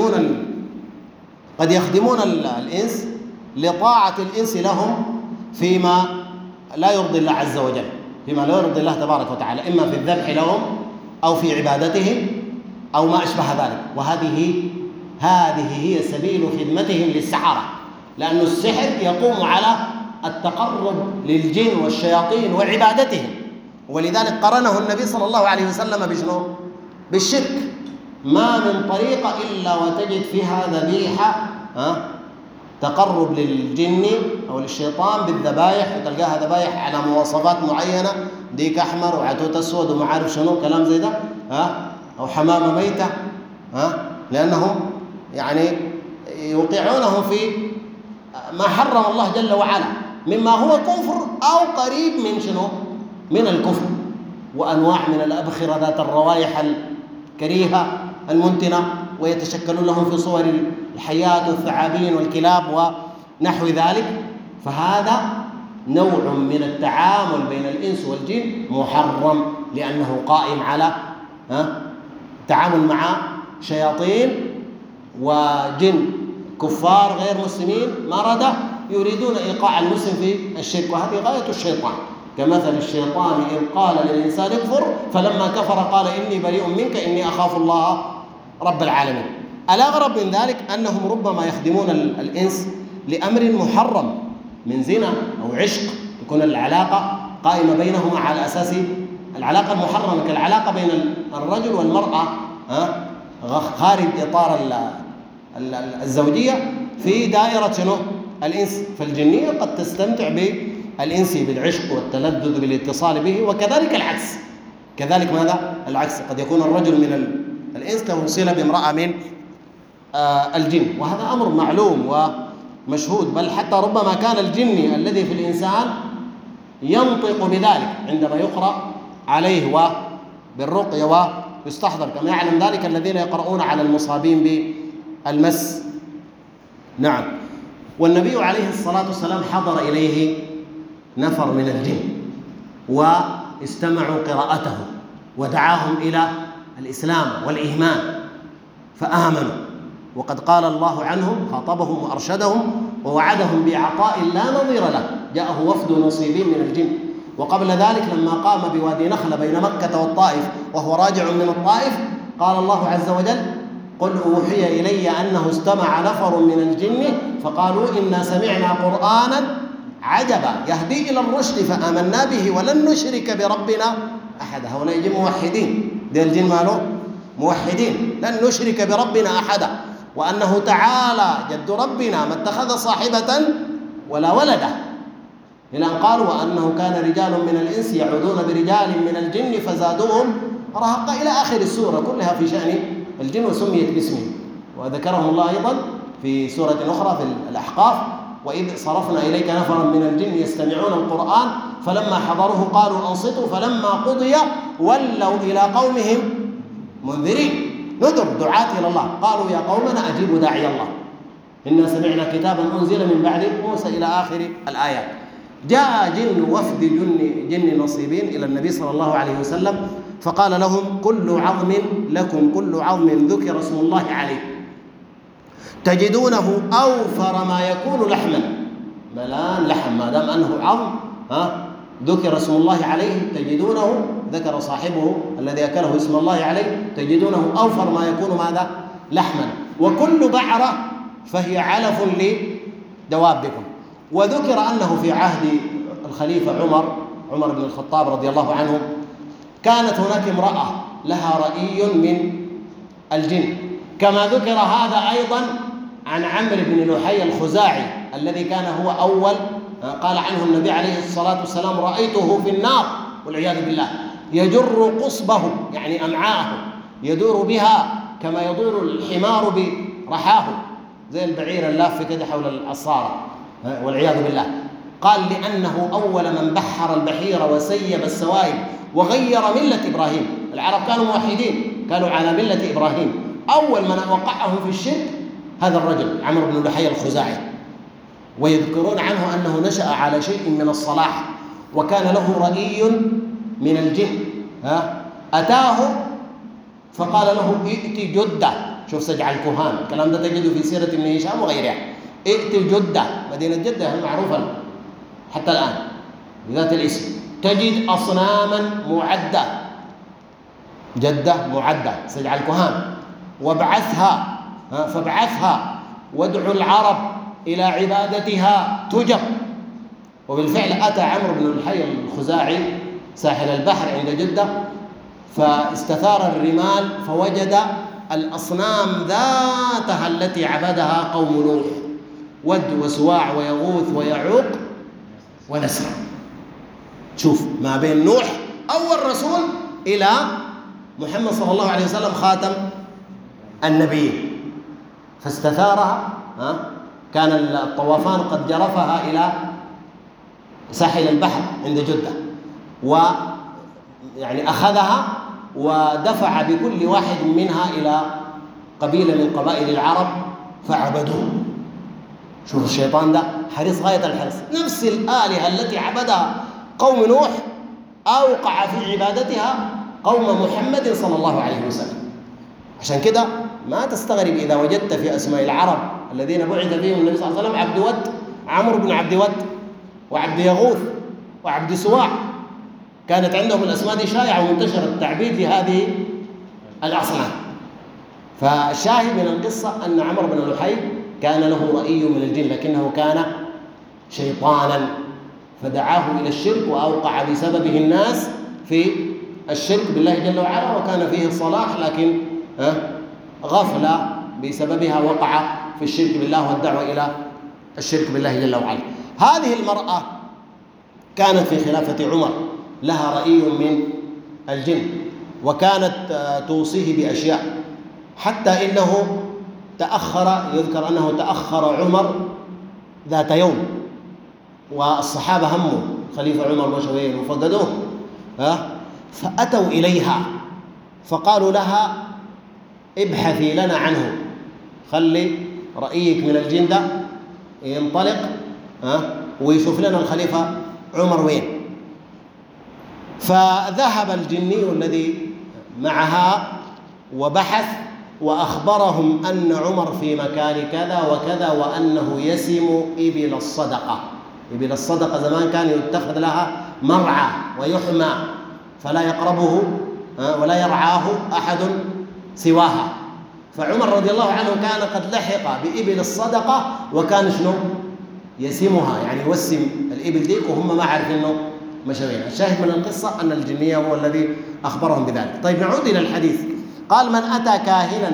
قد يخدمون الإنس لطاعة الإنس لهم فيما لا يرضي الله عز وجل، فيما لا يرضي الله تبارك وتعالى، إما في الذبح لهم أو في عبادتهم أو ما أشبه ذلك. هذه هي سبيل خدمتهم للسحرة، لأن السحر يقوم على التقرب للجن والشياطين وعبادتهم، ولذلك قرنه النبي صلى الله عليه وسلم بشنو؟ بالشرك. ما من طريقة إلا وتجد فيها ذبيحة تقرب للجن أو للشيطان بالذبائح، وتلقاها ذبائح على مواصفات معينة، ديك أحمر وعتوت أسود وما عارف شنو كلام زي ده، أو حمامة ميتة، لأنهم يعني يوقعونهم في ما حرم الله جل وعلا مما هو كفر أو قريب من شنو؟ من الكفر. وأنواع من الأبخرة ذات الروائح الكريهة المنتنة، ويتشكلون لهم في صور الحياة والثعابين والكلاب ونحو ذلك. فهذا نوع من التعامل بين الإنس والجن محرم، لأنه قائم على التعامل مع شياطين وجن كفار غير مسلمين مردة يريدون إيقاع المسلم في الشرك، وهذه غاية الشيطان. كمثل الشيطان إذ قال للإنسان اكفر فلما كفر قال إني بريء منك إني أخاف الله رب العالمين. الأغرب من ذلك أنهم ربما يخدمون الإنس لأمر محرم من زنا أو عشق، تكون العلاقة قائمة بينهما على أساس العلاقة المحرمة كالعلاقة بين الرجل والمرأة خارج إطار الزوجية في دائرة شنو؟ الإنس. فالجنية قد تستمتع بالإنس بالعشق والتلذذ بالاتصال به، وكذلك العكس. كذلك ماذا؟ العكس، قد يكون الرجل من الإنس له صلة بامرأة من الجن، وهذا أمر معلوم ومشهود، بل حتى ربما كان الجن الذي في الإنسان ينطق بذلك عندما يقرأ عليه بالرقية ويستحضر، كما يعلم ذلك الذين يقرؤون على المصابين بالمس. نعم. والنبي عليه الصلاة والسلام حضر إليه نفر من الجن واستمعوا قراءته ودعاهم إلى الإسلام والإيمان فآمنوا، وقد قال الله عنهم خاطبهم وأرشدهم ووعدهم بعطاء لا نظير له. جاءه وفد نصيبين من الجن، وقبل ذلك لما قام بوادي نخلة بين مكة والطائف وهو راجع من الطائف قال الله عز وجل: قل أوحي إلي أنه استمع نفر من الجن فقالوا إنا سمعنا قرآنا عجبا يهدي إلى الرشد فآمنا به ولن نشرك بربنا أحدا. هؤلاء جن موحدين، دي الجن ماله موحدين، لن نشرك بربنا أحدا، وأنه تعالى جد ربنا ما اتخذ صاحبة ولا ولدا، إلى أن قالوا وأنه كان رجال من الإنس يعوذون برجال من الجن فزادوهم رهقا إلى آخر السورة كلها في شأن الجن وسميت باسمه. وذكرهم الله أيضا في سورة أخرى في الأحقاف: وإذ صرفنا إليك نفرا من الجن يستمعون القرآن فلما حضروه قالوا أنصتوا فلما قضي ولوا إلى قومهم منذرين. نذر دعاة إلى الله، قالوا يا قومنا أجيبوا داعي الله إنا سمعنا كتابا أنزل من بعد موسى إلى آخر الآيات. جاء وفد جن نصيبين إلى النبي صلى الله عليه وسلم فقال لهم: كل عظم لكم كل عظم ذكر اسم الله عليه تجدونه أوفر ما يكون لحما، ملان لحم ما دام أنه عظم ذكر اسم الله عليه تجدونه، ذكر صاحبه الذي أكله اسم الله عليه تجدونه أوفر ما يكون ماذا؟ لحما. وكل بعرة فهي علف لدوابكم. وذكر أنه في عهد الخليفة عمر بن الخطاب رضي الله عنه كانت هناك امرأة لها رأي من الجن، كما ذكر هذا أيضا عن عمرو بن لحي الخزاعي الذي كان هو أول قال عنه النبي عليه الصلاة والسلام: رأيته في النار والعياذ بالله يجر قصبه يعني أمعاءه يدور بها كما يدور الحمار برحاه زي البعير اللاف كده حول العصارة والعياذ بالله. قال لأنه أول من بحر البحيرة وسيب السوائب وغير ملة إبراهيم. العرب كانوا موحدين، كانوا على ملة إبراهيم. أول من وقعهم في الشرك هذا الرجل عمرو بن لحي الخزاعي. ويذكرون عنه أنه نشأ على شيء من الصلاح، وكان له رأي من الجن أتاه فقال له: ائت جدة. شوف سجع الكهان، الكلام ده تجده في سيرة ابن هشام وغيرها. ائت جدة، مدينة جدة معروفة حتى الآن بذات الاسم، تجد أصناما معدة، جدة معدة سجع الكهان، وابعثها فابعثها وادعو العرب إلى عبادتها تجب. وبالفعل أتى عمرو بن لحي الخزاعي ساحل البحر عند جدة فاستثار الرمال فوجد الأصنام ذاتها التي عبدها قوم نوح، ود وسواع ويغوث ويعوق ونسر. شوف ما بين نوح أول رسول إلى محمد صلى الله عليه وسلم خاتم النبيين، فاستثارها. كان الطوافان قد جرفها إلى ساحل البحر عند جدة، ويعني أخذها ودفع بكل واحد منها إلى قبيلة من قبائل العرب فعبدوه. شوف الشيطان ده حريص غاية الحرص، نفس الآلهة التي عبدها قوم نوح أوقع في عبادتها قوم محمد صلى الله عليه وسلم. عشان كده ما تستغرب إذا وجدت في أسماء العرب الذين بعث فيهم النبي صلى الله عليه وسلم عبد ود، عمرو بن عبد ود، وعبد يغوث، وعبد سواع. كانت عندهم الأسماء دي شائعة ومنتشرة التعبيد لهذه الأصنام. فالشاهد من القصة أن عمرو بن لحي كان له رأي من الجن، لكنه كان شيطانا فدعاه إلى الشرك وأوقع بسببه الناس في الشرك بالله جل وعلا، وكان فيه الصلاح لكن غفلة بسببها وقع في الشرك بالله والدعوة إلى الشرك بالله جل وعلا. هذه المرأة كانت في خلافة عمر لها رأي من الجن، وكانت توصيه بأشياء، حتى إنه يذكر أنه تأخر عمر ذات يوم والصحابة هموا خليفة عمر وشوين وفقدوه، فأتوا إليها فقالوا لها: ابحثي لنا عنه، خلي رأيك من الجن ده ينطلق ويشوف لنا الخليفة عمر وين. فذهب الجني الذي معها وبحث وأخبرهم أن عمر في مكان كذا وكذا وأنه يسم إبل الصدقة. إبل الصدقة زمان كان يتخذ لها مرعى ويحمى فلا يقربه ولا يرعاه أحد سواها، فعمر رضي الله عنه كان قد لحق بإبل الصدقة وكان شنو؟ يسمها، يعني يوسم الإبل ديك وهم ما عارفين إنه مشوين. الشاهد من القصة أن الجنية هو الذي أخبرهم بذلك. طيب نعود إلى الحديث. قال: من أتى كاهنا،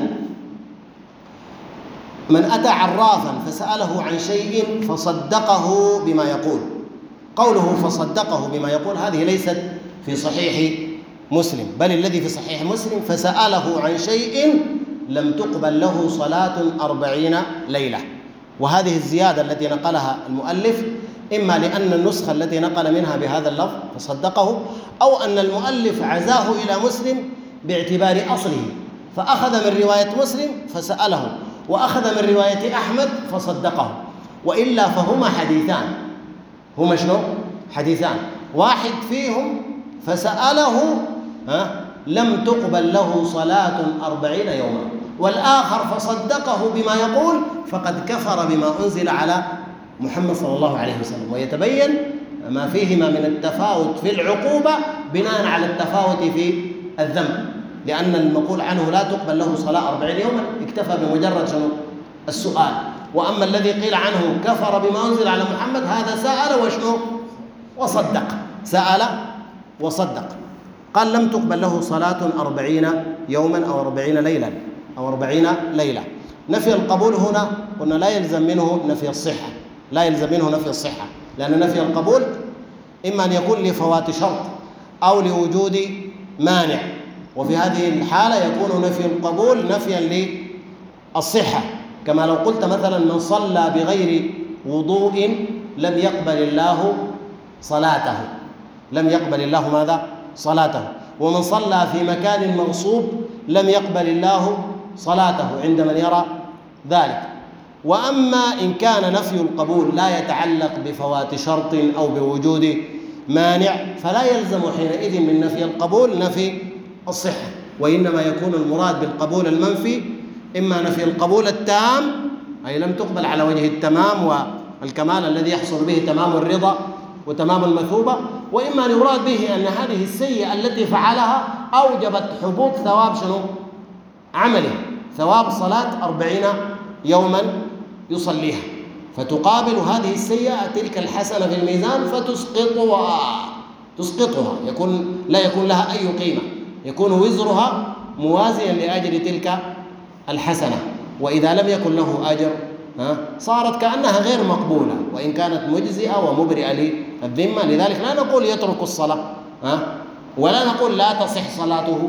من أتى عرافا فسأله عن شيء فصدقه بما يقول. قوله فصدقه بما يقول هذه ليست في صحيح مسلم، بل الذي في صحيح مسلم: فسأله عن شيء لم تقبل له صلاة 40 ليلة. وهذه الزيادة التي نقلها المؤلف إما لأن النسخة التي نقل منها بهذا اللفظ فصدقه، أو أن المؤلف عزاه إلى مسلم باعتبار أصله، فأخذ من رواية مسلم فسأله، وأخذ من رواية أحمد فصدقه. وإلا فهما حديثان، هما شنو؟ حديثان. واحد فيهم فسأله لم تقبل له صلاة 40 يوما، والآخر فصدقه بما يقول فقد كفر بما أنزل على محمد صلى الله عليه وسلم. ويتبين ما فيهما من التفاوت في العقوبة بناء على التفاوت في الذنب، لأن المقول عنه لا تقبل له صلاة 40 يوما اكتفى بمجرد شنو؟ السؤال. وأما الذي قيل عنه كفر بما أنزل على محمد هذا سأل وشنو؟ وصدق. سأل وصدق. قال: لم تقبل له صلاة 40 يوما أو 40 ليلة أو 40 ليلة. نفي القبول هنا قلنا لا يلزم منه نفي الصحة، لا يلزم منه نفي الصحة، لأن نفي القبول إما أن يكون لفوات شرط أو لوجود مانع، وفي هذه الحالة يكون نفي القبول نفيا للصحة. كما لو قلت مثلا: من صلى بغير وضوء لم يقبل الله صلاته، لم يقبل الله ماذا؟ صلاته. ومن صلى في مكان مغصوب لم يقبل الله صلاته عند من يرى ذلك. وأما إن كان نفي القبول لا يتعلق بفوات شرط أو بوجود مانع فلا يلزم حينئذ من نفي القبول نفي الصحة، وإنما يكون المراد بالقبول المنفي إما نفي القبول التام، أي لم تقبل على وجه التمام والكمال الذي يحصل به تمام الرضا وتمام المثوبة، وإما أن يراد به أن هذه السيئة التي فعلها أوجبت حبوط ثواب شنو؟ عمله، ثواب صلاة 40 يوما يصليها، فتقابل هذه السيئة تلك الحسنة في الميزان فتسقطها، لا يكون لها أي قيمة، يكون وزرها موازيا لأجر تلك الحسنة. وإذا لم يكن له أجر صارت كأنها غير مقبولة وإن كانت مجزئة ومبرئة للذمة. لذلك لا نقول يترك الصلاة ولا نقول لا تصح صلاته،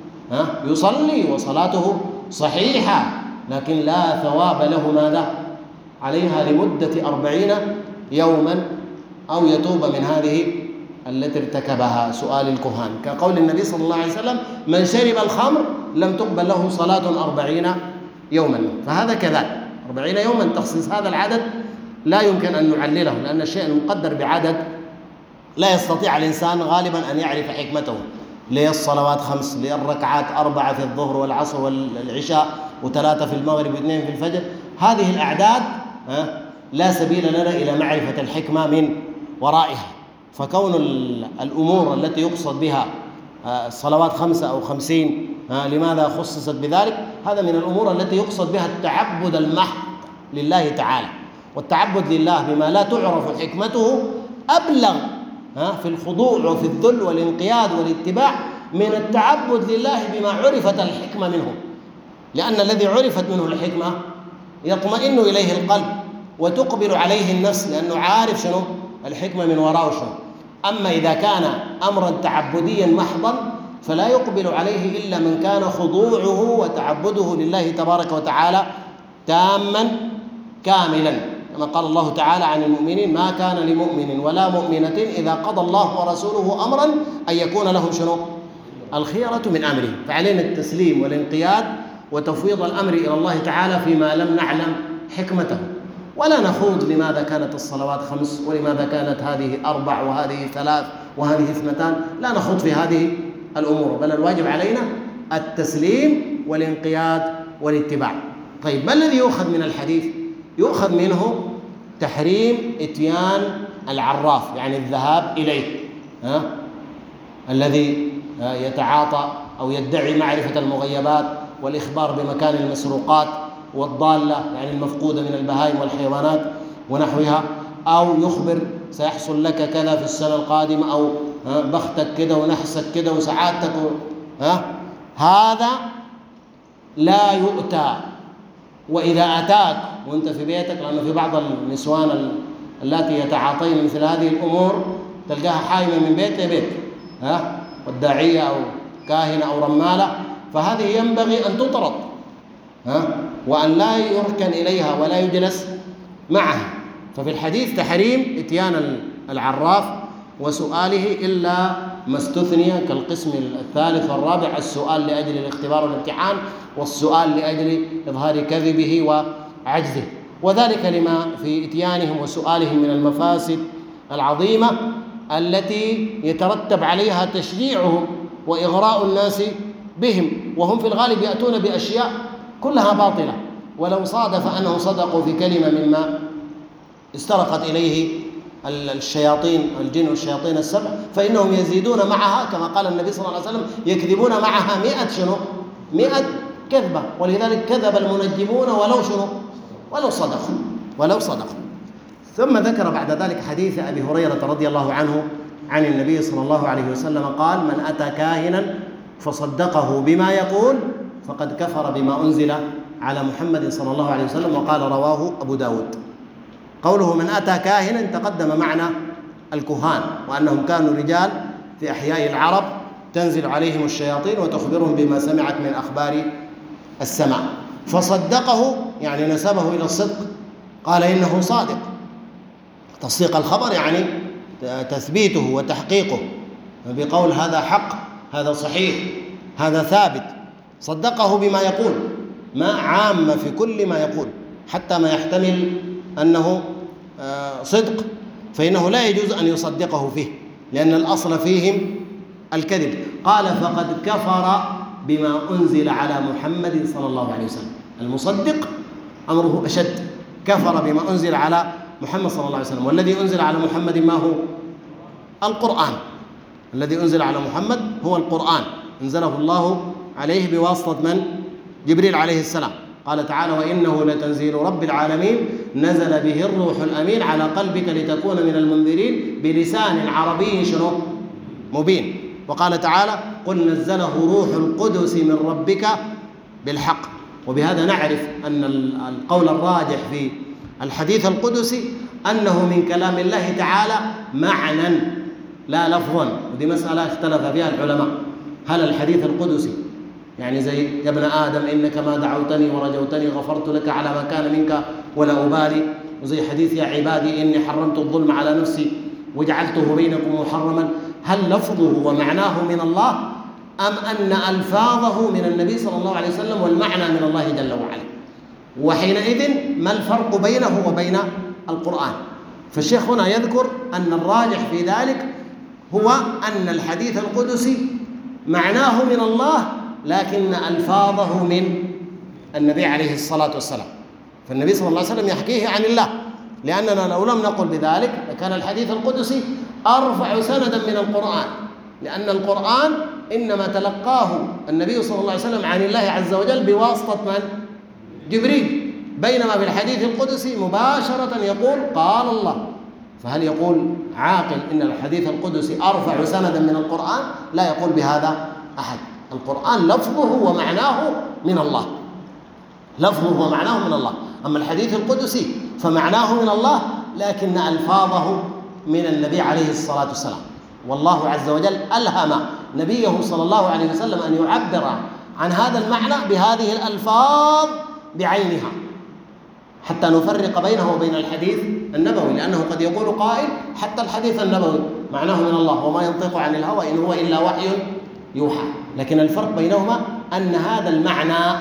يصلي وصلاته صحيحة، لكن لا ثواب له ماذا عليها لمدة 40 يوما أو يتوب من هذه التي ارتكبها سؤال الكهان، كقول النبي صلى الله عليه وسلم: من شرب الخمر لم تقبل له صلاة 40 يوما. فهذا كذلك 40 يوما، تخصيص هذا العدد لا يمكن أن نعلله، لأن الشيء المقدر بعدد لا يستطيع الإنسان غالبا أن يعرف حكمته. ليه الصلوات 5؟ ليه الركعات 4 في الظهر والعصر والعشاء و3 في المغرب و2 في الفجر؟ هذه الأعداد لا سبيل لنا إلى معرفة الحكمة من ورائها. فكون الأمور التي يقصد بها الصلوات 5 أو 50 لماذا خصصت بذلك؟ هذا من الأمور التي يقصد بها التعبد المحض لله تعالى، والتعبد لله بما لا تعرف حكمته أبلغ في الخضوع وفي الذل والانقياد والاتباع من التعبد لله بما عرفت الحكمة منه، لأن الذي عرفت منه الحكمة يطمئن إليه القلب وتقبل عليه النفس، لأنه عارف شنو الحكمة من وراءه شنو. أما إذا كان أمرا تعبديا محضا فلا يقبل عليه إلا من كان خضوعه وتعبده لله تبارك وتعالى تاما كاملا، كما قال الله تعالى عن المؤمنين: ما كان لمؤمن ولا مؤمنة إذا قضى الله ورسوله أمرا أن يكون لهم شنو الخيرة من أمره. فعلينا التسليم والانقياد وتفويض الأمر إلى الله تعالى فيما لم نعلم حكمته، ولا نخوض لماذا كانت الصلوات 5 ولماذا كانت هذه 4 وهذه 3 وهذه 2، لا نخوض في هذه الأمور، بل الواجب علينا التسليم والانقياد والاتباع. طيب ما الذي يؤخذ من الحديث؟ يؤخذ منه تحريم إتيان العراف، يعني الذهاب إليه، الذي يتعاطى أو يدعي معرفة المغيبات والإخبار بمكان المسروقات والضالة، يعني المفقودة من البهائم والحيوانات ونحوها، أو يخبر سيحصل لك كذا في السنة القادمة، أو بختك كده ونحسك كده وسعادتك هذا لا يؤتى. وإذا أتاك وأنت في بيتك، لأن في بعض النسوان التي يتعاطين مثل هذه الأمور تلقاها حايمة من بيت لبيت، والداعية أو كاهنة أو رمالة، فهذه ينبغي أن تطرد وأن لا يركن إليها ولا يجلس معها. ففي الحديث تحريم إتيان العراف وسؤاله إلا ما استثني كالقسم الثالث والرابع: السؤال لأجل الاختبار والامتحان، والسؤال لأجل إظهار كذبه وعجزه، وذلك لما في إتيانهم وسؤالهم من المفاسد العظيمة التي يترتب عليها تشجيعهم وإغراء الناس بهم، وهم في الغالب يأتون بأشياء كلها باطلة، ولو صادف أنهم صدقوا في كلمة مما استرقت إليه الشياطين الجن والشياطين السبع فإنهم يزيدون معها، كما قال النبي صلى الله عليه وسلم: يكذبون معها 100 كذبة. ولذلك كذب المنجمون ولو صدقوا. ثم ذكر بعد ذلك حديث أبي هريرة رضي الله عنه عن النبي صلى الله عليه وسلم قال: من أتى كاهنا فصدقه بما يقول فقد كفر بما أنزل على محمد صلى الله عليه وسلم. وقال رواه أبو داود. قوله من أتى كاهنا تقدم معنى الكهان، وأنهم كانوا رجال في أحياء العرب تنزل عليهم الشياطين وتخبرهم بما سمعت من أخبار السماء. فصدقه يعني نسبه إلى الصدق، قال إنه صادق. تصديق الخبر يعني تثبيته وتحقيقه بقول هذا حق، هذا صحيح، هذا ثابت. صدقه بما يقول، ما عامة في كل ما يقول، حتى ما يحتمل أنه صدق فإنه لا يجوز أن يصدقه فيه، لأن الأصل فيهم الكذب. قال فقد كفر بما أنزل على محمد صلى الله عليه وسلم. المصدق أمره أشد، كفر بما أنزل على محمد صلى الله عليه وسلم. والذي أنزل على محمد ما هو؟ القرآن. الذي أنزل على محمد هو القرآن، أنزله الله عليه بواسطة من؟ جبريل عليه السلام. قال تعالى: وإنه لتنزيل رب العالمين نزل به الروح الأمين على قلبك لتكون من المنذرين بلسان عربي مبين. وقال تعالى: قل نزله روح القدس من ربك بالحق. وبهذا نعرف أن القول الراجح في الحديث القدسي أنه من كلام الله تعالى معنى لا لفظا، ودي مسألة اختلف فيها العلماء. هل الحديث القدسي يعني زي يا ابن آدم إنك ما دعوتني ورجوتني غفرت لك على ما كان منك ولا أبالي، وزي حديث يا عبادي إني حرمت الظلم على نفسي وجعلته بينكم محرما، هل لفظه ومعناه من الله أم أن ألفاظه من النبي صلى الله عليه وسلم والمعنى من الله جل وعلا؟ وحينئذ ما الفرق بينه وبين القرآن؟ فالشيخ هنا يذكر أن الراجح في ذلك هو أن الحديث القدسي معناه من الله، لكن ألفاظه من النبي عليه الصلاة والسلام. فالنبي صلى الله عليه وسلم يحكيه عن الله، لأننا لو لم نقل بذلك لكان الحديث القدسي أرفع سندا من القرآن، لأن القرآن إنما تلقاه النبي صلى الله عليه وسلم عن الله عز وجل بواسطة من؟ جبريل. بينما في الحديث القدسي مباشرة يقول قال الله. فهل يقول عاقل إن الحديث القدسي أرفع سندا من القرآن؟ لا يقول بهذا أحد. القرآن لفظه ومعناه من الله، لفظه ومعناه من الله. أما الحديث القدسي فمعناه من الله، لكن ألفاظه من النبي عليه الصلاة والسلام. والله عز وجل ألهم نبيه صلى الله عليه وسلم أن يعبر عن هذا المعنى بهذه الألفاظ بعينها، حتى نفرق بينه وبين الحديث النبوي، لأنه قد يقول قائل حتى الحديث النبوي معناه من الله وما ينطق عن الهوى إن هو إلا وحي يوحى. لكن الفرق بينهما أن هذا المعنى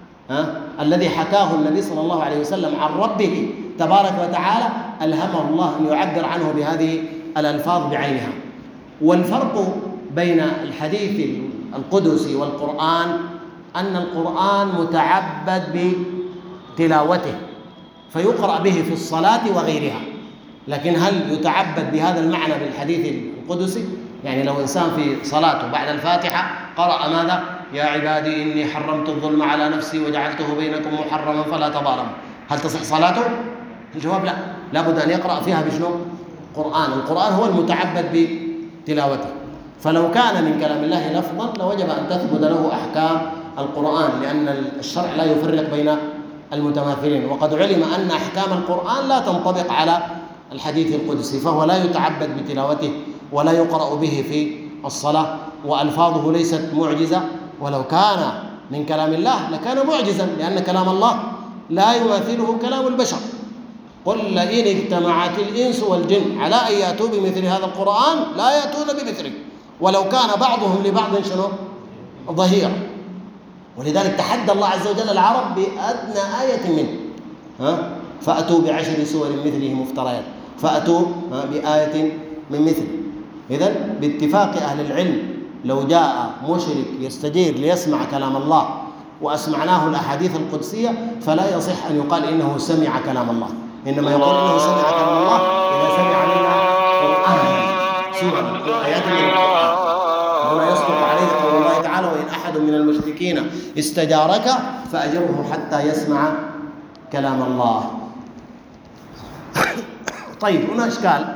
الذي حكاه النبي صلى الله عليه وسلم عن ربه تبارك وتعالى ألهمه الله أن يعبر عنه بهذه الألفاظ بعينها. والفرق بين الحديث القدسي والقرآن أن القرآن متعبد بتلاوته فيقرأ به في الصلاة وغيرها، لكن هل يتعبد بهذا المعنى بالحديث القدسي؟ يعني لو إنسان في صلاته بعد الفاتحة قرأ ماذا؟ يا عبادي إني حرمت الظلم على نفسي وجعلته بينكم محرما فلا تظالموا، هل تصح صلاته؟ الجواب لا، لابد أن يقرأ فيها بشنو؟ قرآن. القرآن هو المتعبد بتلاوته، فلو كان من كلام الله لفظا لوجب أن تثبت له أحكام القرآن، لأن الشرع لا يفرق بين المتماثلين، وقد علم أن أحكام القرآن لا تنطبق على الحديث القدسي، فهو لا يتعبد بتلاوته ولا يقرأ به في الصلاة، وألفاظه ليست معجزة، ولو كان من كلام الله لكان معجزا، لأن كلام الله لا يماثله كلام البشر. قل لئن اجتمعت الإنس والجن على أن يأتوا بمثل هذا القرآن لا يأتون بمثله ولو كان بعضهم لبعض شنو؟ ظهيرا. ولذلك تحدى الله عز وجل العرب بأدنى آية منه، فأتوا ب10 سور مثله مفتريات، فأتوا بآية من مثله. إذن باتفاق أهل العلم لو جاء مشرك يستجير ليسمع كلام الله وأسمعناه الأحاديث القدسية فلا يصح أن يقال إنه سمع كلام الله، إنما يقول إنه سمع كلام الله إذا سمع منا قرآنا سورة أو آيات من القرآن. ولا يصدق عليه قول الله تعالى وإن أحد من المشركين استجارك فأجره حتى يسمع كلام الله. طيب، هنا إشكال،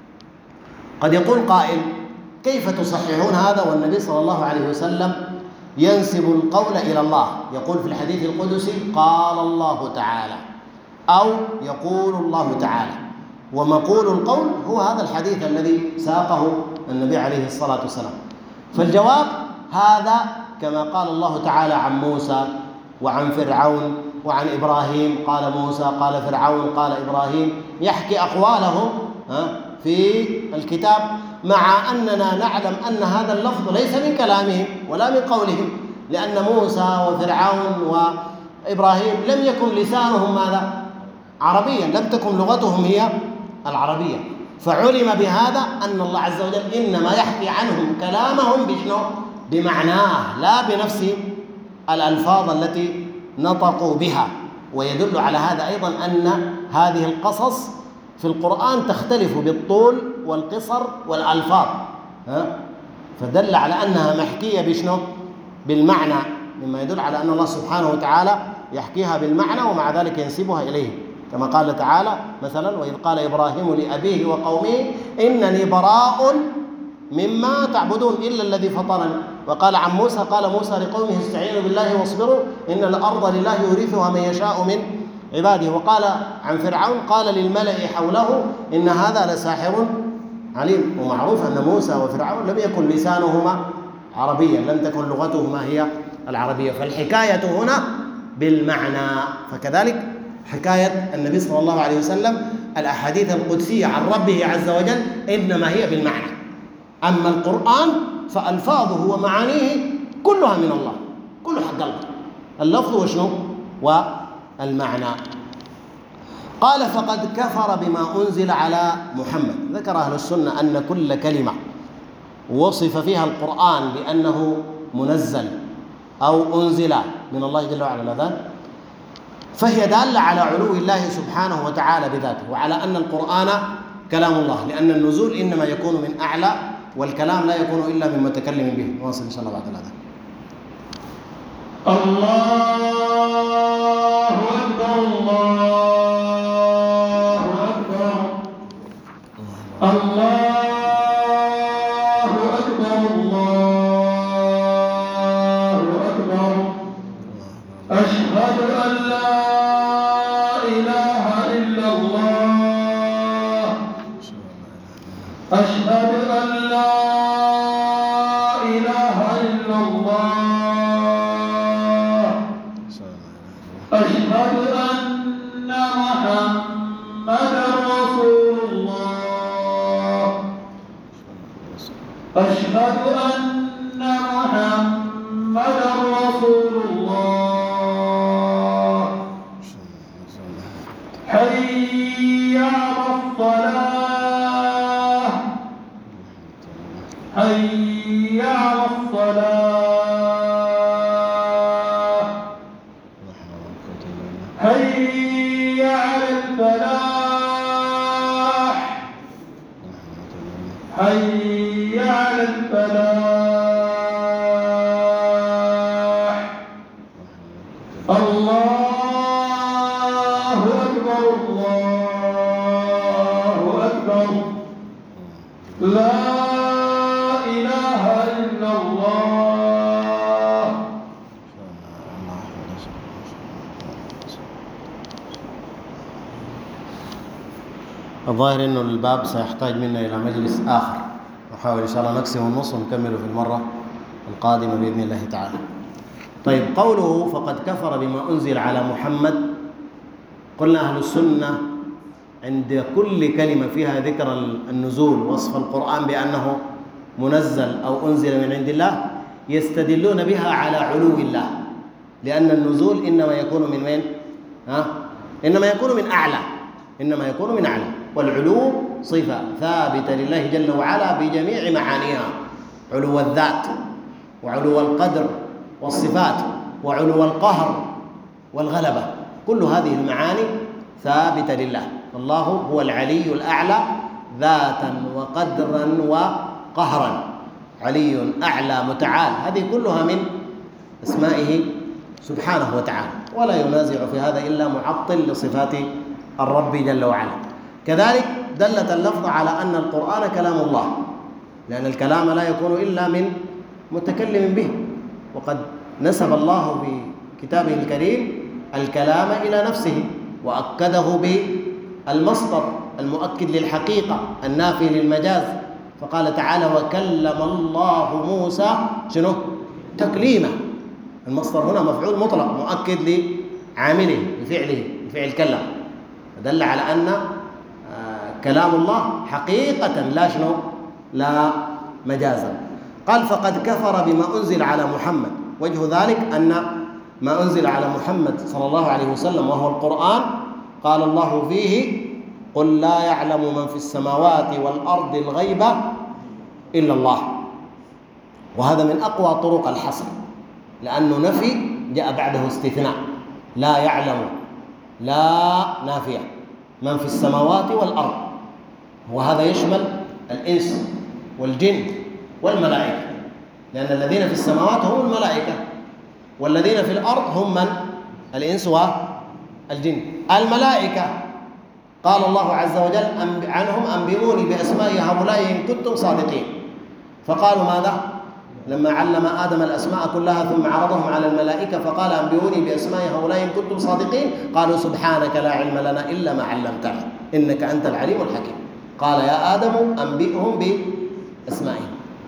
قد يقول قائل كيف تصححون هذا والنبي صلى الله عليه وسلم ينسب القول إلى الله، يقول في الحديث القدسي قال الله تعالى أو يقول الله تعالى، ومقول القول هو هذا الحديث الذي ساقه النبي عليه الصلاة والسلام. فالجواب هذا كما قال الله تعالى عن موسى وعن فرعون وعن إبراهيم، قال موسى قال فرعون قال إبراهيم، يحكي أقوالهم في الكتاب، مع أننا نعلم أن هذا اللفظ ليس من كلامهم ولا من قولهم، لأن موسى وفرعون وإبراهيم لم يكن لسانهم ماذا؟ عربيا، لم تكن لغتهم هي العربية، فعلم بهذا أن الله عز وجل إنما يحكي عنهم كلامهم بشنو؟ بمعناه لا بنفس الألفاظ التي نطقوا بها. ويدل على هذا أيضا أن هذه القصص في القرآن تختلف بالطول والقصر والألفاظ، فدل على أنها محكية بشنو؟ بالمعنى، مما يدل على أن الله سبحانه وتعالى يحكيها بالمعنى ومع ذلك ينسبها إليه، كما قال تعالى مثلا وإذ قال إبراهيم لأبيه وقومه إنني براء مما تعبدون إلا الذي فطرني. وقال عن موسى قال موسى لقومه استعينوا بالله واصبروا إن الأرض لله يورثها من يشاء من عباده. وقال عن فرعون قال للملأ حوله إن هذا لساحر عليم. ومعروف أن موسى وفرعون لم يكن لسانهما عربيا، لم تكن لغتهما هي العربية، فالحكاية هنا بالمعنى. فكذلك حكاية النبي صلى الله عليه وسلم الأحاديث القدسية عن ربه عز وجل إنما هي بالمعنى، أما القرآن فألفاظه ومعانيه كلها من الله، كل حق الله، اللفظ وشنو؟ والمعنى. قال فقد كفر بما أنزل على محمد. ذكر أهل السنة أن كل كلمة وصف فيها القرآن بأنه منزل أو أنزل من الله جل وعلا فهي دالة على علو الله سبحانه وتعالى بذاته، وعلى أن القرآن كلام الله، لأن النزول إنما يكون من أعلى والكلام لا يكون إلا من متكلم به. نواصل إن شاء الله بعد الأذان. الله أكبر الله أكبر الله أكبر الله أكبر. أشهد أن لا إله إلا الله. أشهد أن لا إله إلا الله. أشهد أن محمدا رسول الله. أشهد أن محمدا رسول الله. حي على الصلاة. حي على الصلاة. حي على الفلاح حي على الفلاح الله أكبر الله أكبر لا إله إلا الله. الظاهر انه الباب سيحتاج منا الى مجلس اخر، نحاول ان شاء الله نقسم النص ونكمله في المره القادمه باذن الله تعالى. طيب، قوله فقد كفر بما انزل على محمد، قلنا اهل السنه عند كل كلمه فيها ذكر النزول، وصف القران بانه منزل او انزل من عند الله، يستدلون بها على علو الله، لان النزول انما يكون من وين؟ انما يكون من اعلى، انما يكون من اعلى، والعلو صفه ثابته لله جل وعلا بجميع معانيها، علو الذات وعلو القدر والصفات وعلو القهر والغلبه، كل هذه المعاني ثابته لله. الله هو العلي الاعلى ذاتا وقدرا وقهرا، علي اعلى متعال، هذه كلها من اسمائه سبحانه وتعالى، ولا ينازع في هذا الا معطل لصفات الرب جل وعلا. كذلك دلت اللفظ على ان القران كلام الله، لان الكلام لا يكون الا من متكلم به، وقد نسب الله في كتابه الكريم الكلام الى نفسه، واكده بالمصدر المؤكد للحقيقه النافي للمجاز، فقال تعالى وكلم الله موسى شنو؟ تكليما. المصدر هنا مفعول مطلق مؤكد لعامله بفعله، بفعل كلم، دل على ان كلام الله حقيقه لا شنو؟ لا مجازا. قال فقد كفر بما انزل على محمد، وجه ذلك ان ما انزل على محمد صلى الله عليه وسلم وهو القران قال الله فيه قل لا يعلم من في السماوات والارض الغيب الا الله، وهذا من اقوى طرق الحصر، لانه نفي جاء بعده استثناء، لا يعلم لا نافيه من في السماوات والارض، وهذا يشمل الانس والجن والملائكه، لان الذين في السماوات هم الملائكه، والذين في الارض هم من؟ الانس والجن. الملائكه قال الله عز وجل عنهم انبئوني باسماء هؤلاء ان كنتم صادقين، فقالوا ماذا؟ لما علم آدم الأسماء كلها ثم عرضهم على الملائكة فقال أنبئوني بأسماء هؤلاء إن كنتم صادقين، قالوا سبحانك لا علم لنا إلا ما علمتنا إنك أنت العليم الحكيم. قال يا آدم أنبئهم بأسمائهم.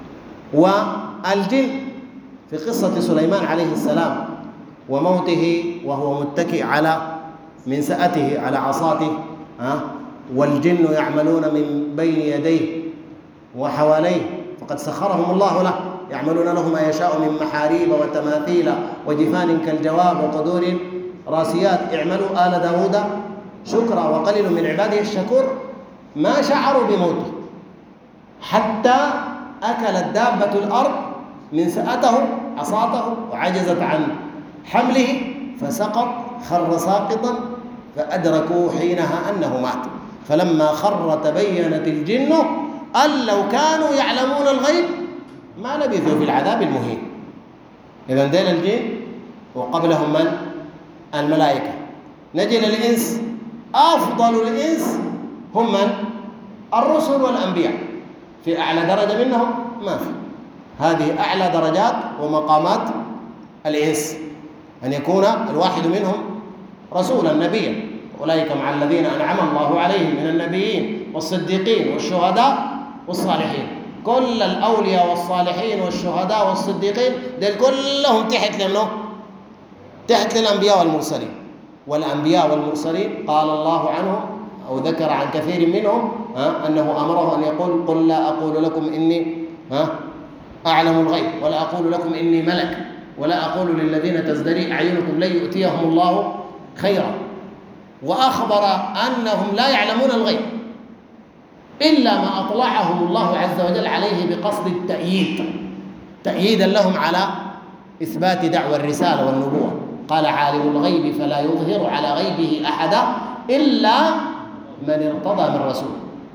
والجن في قصة سليمان عليه السلام وموته وهو متكئ على منسأته على عصاته، والجن يعملون من بين يديه وحواليه، فقد سخرهم الله له، يعملون له ما يشاء من محاريب وتماثيل وجفان كالجواب وقدور راسيات، اعملوا آل داود شكرا وقليل من عباده الشكور. ما شعروا بموته حتى أكلت دابة الأرض منسأته عصاته وعجزت عن حمله فسقط، خر ساقطا، فأدركوا حينها أنه مات. فلما خر تبينت الجن أن لو كانوا يعلمون الغيب ما لبثوا في العذاب المهين. إذن دين الجن وقبلهم من؟ الملائكة. نجي للإنس، أفضل الإنس هم من؟ الرسل والأنبياء. في أعلى درجة منهم؟ ما في. هذه أعلى درجات ومقامات الإنس، أن يكون الواحد منهم رسولا نبيا، أولئك مع الذين أنعم الله عليهم من النبيين والصديقين والشهداء والصالحين. كل الأولياء والصالحين والشهداء والصديقين دول كلهم تحت لمنه؟ تحت للأنبياء والمرسلين. والأنبياء والمرسلين قال الله عنهم أو ذكر عن كثير منهم أنه أمره أن يقول قل لا أقول لكم إني أعلم الغيب، ولا أقول لكم إني ملك، ولا أقول للذين تزدري أعينكم لن يؤتيهم الله خيرا. وأخبر أنهم لا يعلمون الغيب إلا ما أطلعهم الله عز وجل عليه بقصد التأييد، تأييدا لهم على إثبات دعوى الرسالة والنبوة. قال عالم الغيب فلا يظهر على غيبه أحدا إلا من ارتضى من رسول،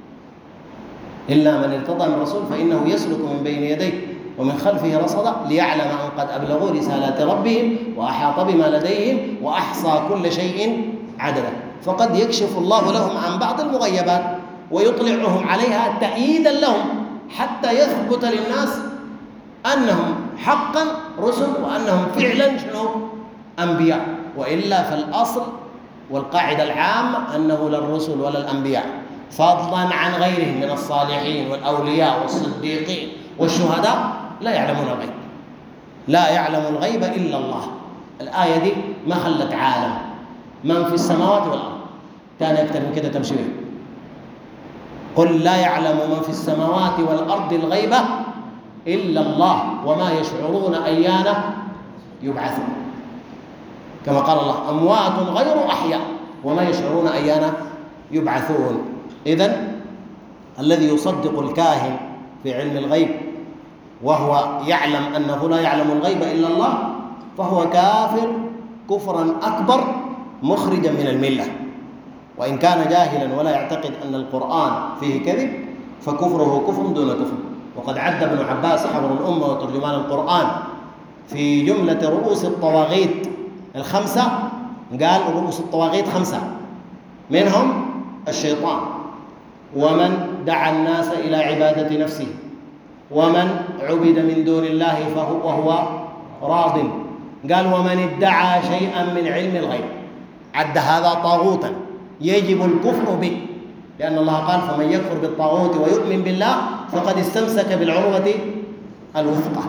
إلا من ارتضى من رسول فإنه يسلك من بين يديه ومن خلفه رصدا ليعلم أن قد أبلغوا رسالات ربهم وأحاط بما لديهم وأحصى كل شيء عددا. فقد يكشف الله لهم عن بعض المغيبات ويطلعهم عليها تأييدا لهم حتى يثبت للناس أنهم حقا رسل وأنهم فعلا أنبياء. وإلا فالأصل والقاعدة العامة أنه لا الرسل ولا الأنبياء فضلا عن غيرهم من الصالحين والأولياء والصديقين والشهداء لا يعلمون الغيب، لا يعلم الغيب إلا الله. الآية دي ما خلت عالم من في السماوات والأرض كان أكثر من كده تمشي به. قل لا يعلم من في السماوات والأرض الغيب إلا الله وما يشعرون أيان يبعثون، كما قال الله أموات غير أحياء وما يشعرون أيان يبعثون. إذن الذي يصدق الكاهن في علم الغيب وهو يعلم أنه لا يعلم الغيب إلا الله فهو كافر كفرا أكبر مخرجا من الملة، وإن كان جاهلا ولا يعتقد أن القرآن فيه كذب فكفره كفر دون كفر. وقد عد ابن عباس حبر الأمة وترجمان القرآن في جملة رؤوس الطواغيت الخمسة، قال رؤوس الطواغيت 5 منهم الشيطان ومن دعا الناس إلى عبادة نفسه ومن عبد من دون الله وهو راض، قال ومن ادعى شيئا من علم الغيب، عد هذا طاغوتا يجب الكفر به، لأن الله قال فمن يكفر بالطاغوت ويؤمن بالله فقد استمسك بالعروة الوثقى.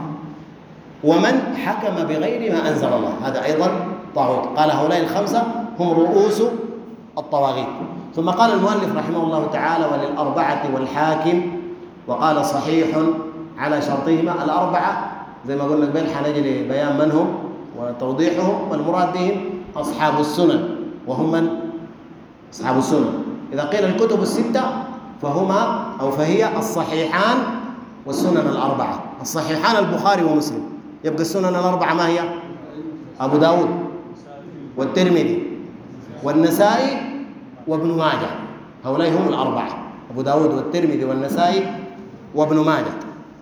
ومن حكم بغير ما أنزل الله هذا أيضا طاغوت. قال هؤلاء 5 هم رؤوس الطواغيت. ثم قال المؤلف رحمه الله تعالى وللأربعة والحاكم، وقال صحيح على شرطهما. الأربعة زي ما قلنا قبل حنجي لبيان من هم وتوضيحهم، والمراد بهم أصحاب السنن. وهم من؟ أصحاب السنن. إذا قيل الكتب ال6 فهما أو فهي الصحيحان والسنن ال4. الصحيحان البخاري ومسلم، يبقى السنن ال4 ما هي؟ أبو داود والترمذي والنسائي وابن ماجه، هؤلاء هم ال4 أبو داود والترمذي والنسائي وابن ماجه.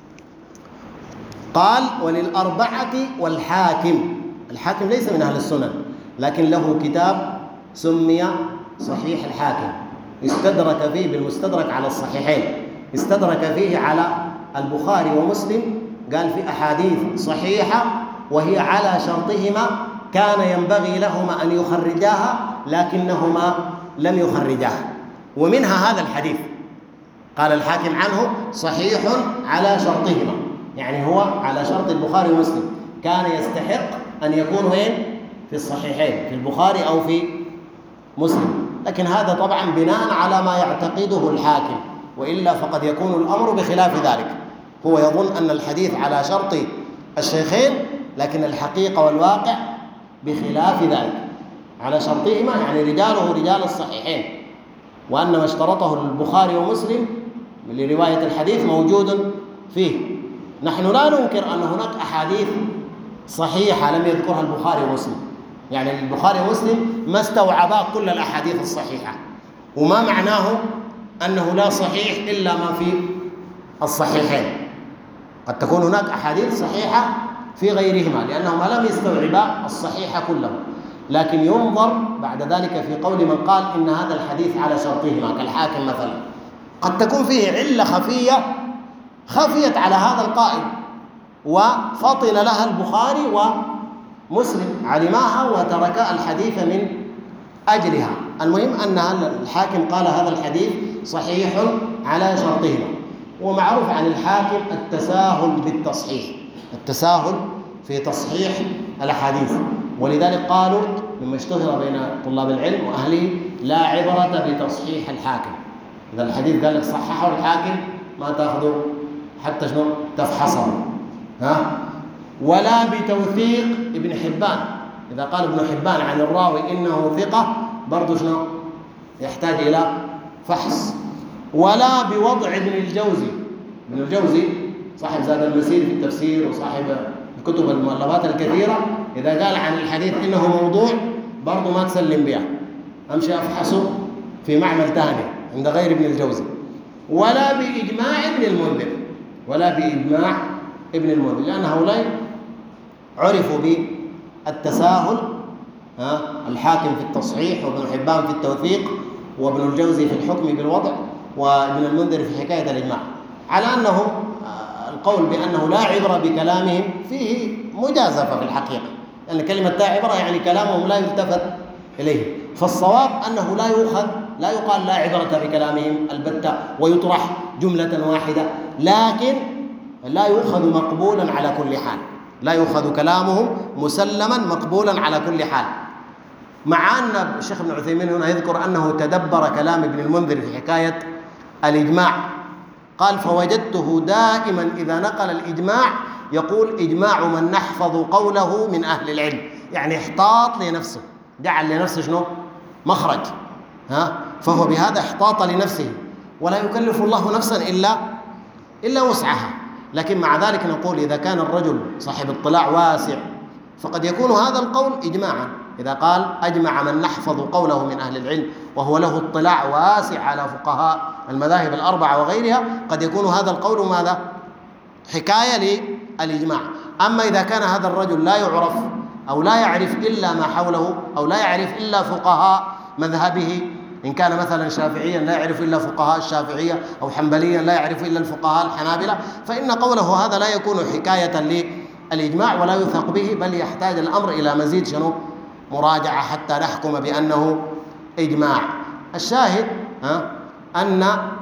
قال وللأربعة والحاكم. الحاكم ليس من أهل السنن لكن له كتاب سمي صحيح الحاكم، استدرك فيه بالمستدرك على الصحيحين، استدرك فيه على البخاري ومسلم، قال في أحاديث صحيحة وهي على شرطهما كان ينبغي لهما أن يخرجاها لكنهما لم يخرجاها، ومنها هذا الحديث. قال الحاكم عنه صحيح على شرطهما، يعني هو على شرط البخاري ومسلم، كان يستحق أن يكون وين؟ في الصحيحين، في البخاري أو في مسلم. لكن هذا طبعا بناء على ما يعتقده الحاكم، وإلا فقد يكون الأمر بخلاف ذلك. هو يظن أن الحديث على شرط الشيخين لكن الحقيقة والواقع بخلاف ذلك، على شرطهما يعني رجاله رجال الصحيحين، وأن ما اشترطه البخاري ومسلم لرواية الحديث موجود فيه. نحن لا ننكر أن هناك أحاديث صحيحة لم يذكرها البخاري ومسلم، يعني البخاري ومسلم ما استوعبا كل الأحاديث الصحيحة، وما معناه أنه لا صحيح إلا ما في الصحيحين. قد تكون هناك أحاديث صحيحة في غيرهما لأنهما لم يستوعبا الصحيح كله، لكن ينظر بعد ذلك في قول من قال إن هذا الحديث على شرطهما كالحاكم مثلا، قد تكون فيه علة خفية خفيت على هذا القائل وفطن لها البخاري ومسلم، علماها وتركا الحديث من أجلها. المهم أن الحاكم قال هذا الحديث صحيح على شرطهما. ومعروف عن الحاكم التساهل بالتصحيح، التساهل في تصحيح الأحاديث، ولذلك قالوا مما اشتهر بين طلاب العلم وأهله لا عبرة بتصحيح الحاكم. إذا الحديث قال لك صححه الحاكم ما تأخذه حتى شنو تفحصه، ولا بتوثيق ابن حبان. إذا قال ابن حبان عن الراوي إنه ثقة برضو شنو يحتاج إلى فحص. ولا بوضع ابن الجوزي. ابن الجوزي صاحب زاد المسير في التفسير وصاحب الكتب المؤلفات الكثيرة إذا قال عن الحديث إنه موضوع برضو ما تسلم بها، أمشي أفحصه في معمل ثاني عند غير ابن الجوزي. ولا بإجماع ابن المنذر، ولا بإجماع ابن المنذر، لأن هؤلاء عرفوا بالتساهل، الحاكم في التصحيح وابن حبان في التوثيق وابن الجوزي في الحكم بالوضع وابن المنذر في حكاية الإجماع، على أنه القول بأنه لا عبرة بكلامهم فيه مجازفة في الحقيقة، لأن كلمة لا عبرة يعني كلامهم لا يلتفت إليه. فالصواب أنه لا يقال لا عبرة بكلامهم البتة ويطرح جملة واحدة، لكن لا يؤخذ مقبولا على كل حال، لا يؤخذ كلامهم مسلما مقبولا على كل حال. مع أن الشيخ ابن عثيمين هنا يذكر أنه تدبر كلام ابن المنذر في حكاية الإجماع، قال فوجدته دائما إذا نقل الإجماع يقول إجماع من نحفظ قوله من أهل العلم، يعني احتاط لنفسه، جعل لنفسه شنو؟ مخرج، فهو بهذا احتاط لنفسه، ولا يكلف الله نفسا إلا وسعها. لكن مع ذلك نقول إذا كان الرجل صاحب اطلاع واسع فقد يكون هذا القول إجماعا، إذا قال أجمع من نحفظ قوله من أهل العلم وهو له اطلاع واسع على فقهاء المذاهب الأربعة وغيرها، قد يكون هذا القول ماذا؟ حكاية للإجماع. أما إذا كان هذا الرجل لا يعرف أو لا يعرف إلا ما حوله أو لا يعرف إلا فقهاء مذهبه، إن كان مثلا شافعيا لا يعرف إلا فقهاء الشافعية أو حنبليا لا يعرف إلا الفقهاء الحنابلة، فإن قوله هذا لا يكون حكاية للإجماع ولا يثق به، بل يحتاج الأمر إلى مزيد شنو؟ مراجعة حتى نحكم بأنه إجماع. الشاهد أن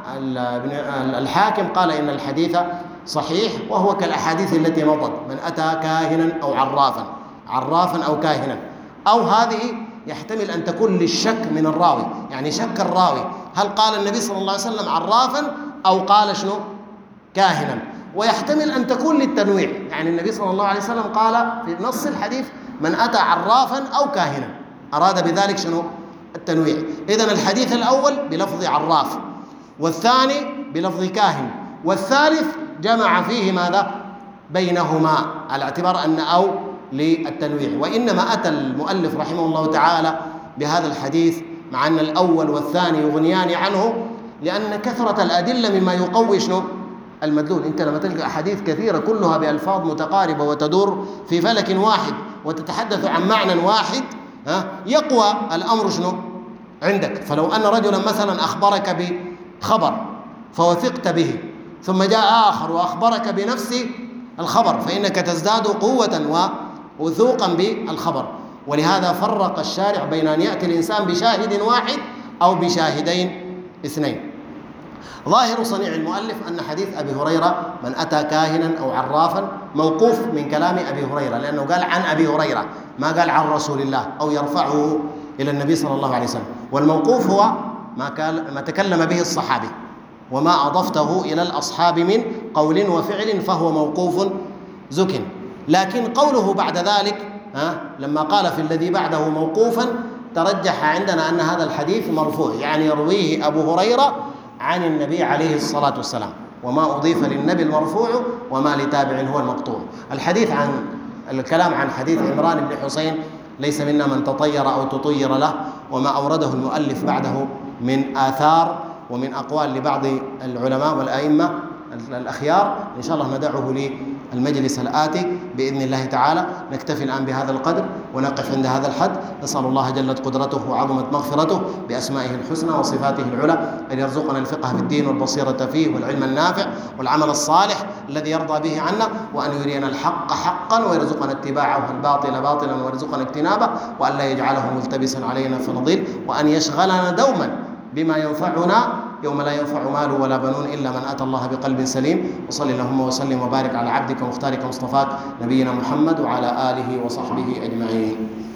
الحاكم قال إن الحديث صحيح، وهو كالأحاديث التي مضت: من أتى كاهنا أو عرافا أو كاهنا، أو هذه يحتمل أن تكون للشك من الراوي، يعني شك الراوي هل قال النبي صلى الله عليه وسلم عرافا أو قال شنو؟ كاهنا. ويحتمل أن تكون للتنويع، يعني النبي صلى الله عليه وسلم قال في نص الحديث من أتى عرافا أو كاهنا، أراد بذلك شنو؟ التنويع. إذن الحديث الأول بلفظ عراف، والثاني بلفظ كاهن، والثالث جمع فيه ماذا؟ بينهما، على اعتبار أن أو للتنويع. وإنما أتى المؤلف رحمه الله تعالى بهذا الحديث مع أن الأول والثاني يغنيان عنه، لأن كثرة الأدلة مما يقوي شنو؟ المدلول. أنت لما تلقى أحاديث كثيرة كلها بألفاظ متقاربة وتدور في فلك واحد وتتحدث عن معنى واحد، يقوى الأمر شنو؟ عندك. فلو أن رجلا مثلا أخبرك بخبر فوثقت به، ثم جاء آخر وأخبرك بنفس الخبر، فإنك تزداد قوة ووثوقا بالخبر. ولهذا فرق الشارع بين أن يأتي الإنسان بشاهد واحد أو بشاهدين اثنين. ظاهر صنيع المؤلف أن حديث أبي هريرة من أتى كاهنا أو عرافا موقوف من كلام أبي هريرة، لأنه قال عن أبي هريرة، ما قال عن رسول الله أو يرفعه إلى النبي صلى الله عليه وسلم. والموقوف هو ما تكلم به الصحابي، وما أضفته إلى الأصحاب من قول وفعل فهو موقوف زك. لكن قوله بعد ذلك لما قال في الذي بعده موقوفا، ترجح عندنا أن هذا الحديث مرفوع، يعني يرويه أبو هريرة عن النبي عليه الصلاة والسلام، وما أضيف للنبي المرفوع وما لتابع هو المقطوع. الكلام عن حديث عمران بن حسين ليس منا من تطير أو تطير له، وما أورده المؤلف بعده من آثار ومن أقوال لبعض العلماء والأئمة الأخيار، إن شاء الله ندعه للمجلس الآتي بإذن الله تعالى. نكتفي الآن بهذا القدر ونقف عند هذا الحد. نسأل الله جلت قدرته وعظمت مغفرته بأسمائه الحسنى وصفاته العلى أن يرزقنا الفقه في الدين والبصيرة فيه والعلم النافع والعمل الصالح الذي يرضى به عنا، وأن يرينا الحق حقا ويرزقنا اتباعه، والباطل باطلا ويرزقنا اجتنابه، وأن لا يجعله ملتبسا علينا فنضل، وأن يشغلنا دوما بما ينفعنا يوم لا ينفع مال ولا بنون إلا من أتى الله بقلب سليم. وصل اللهم وسلم وبارك على عبدك ومختارك مصطفاك نبينا محمد وعلى آله وصحبه أجمعين.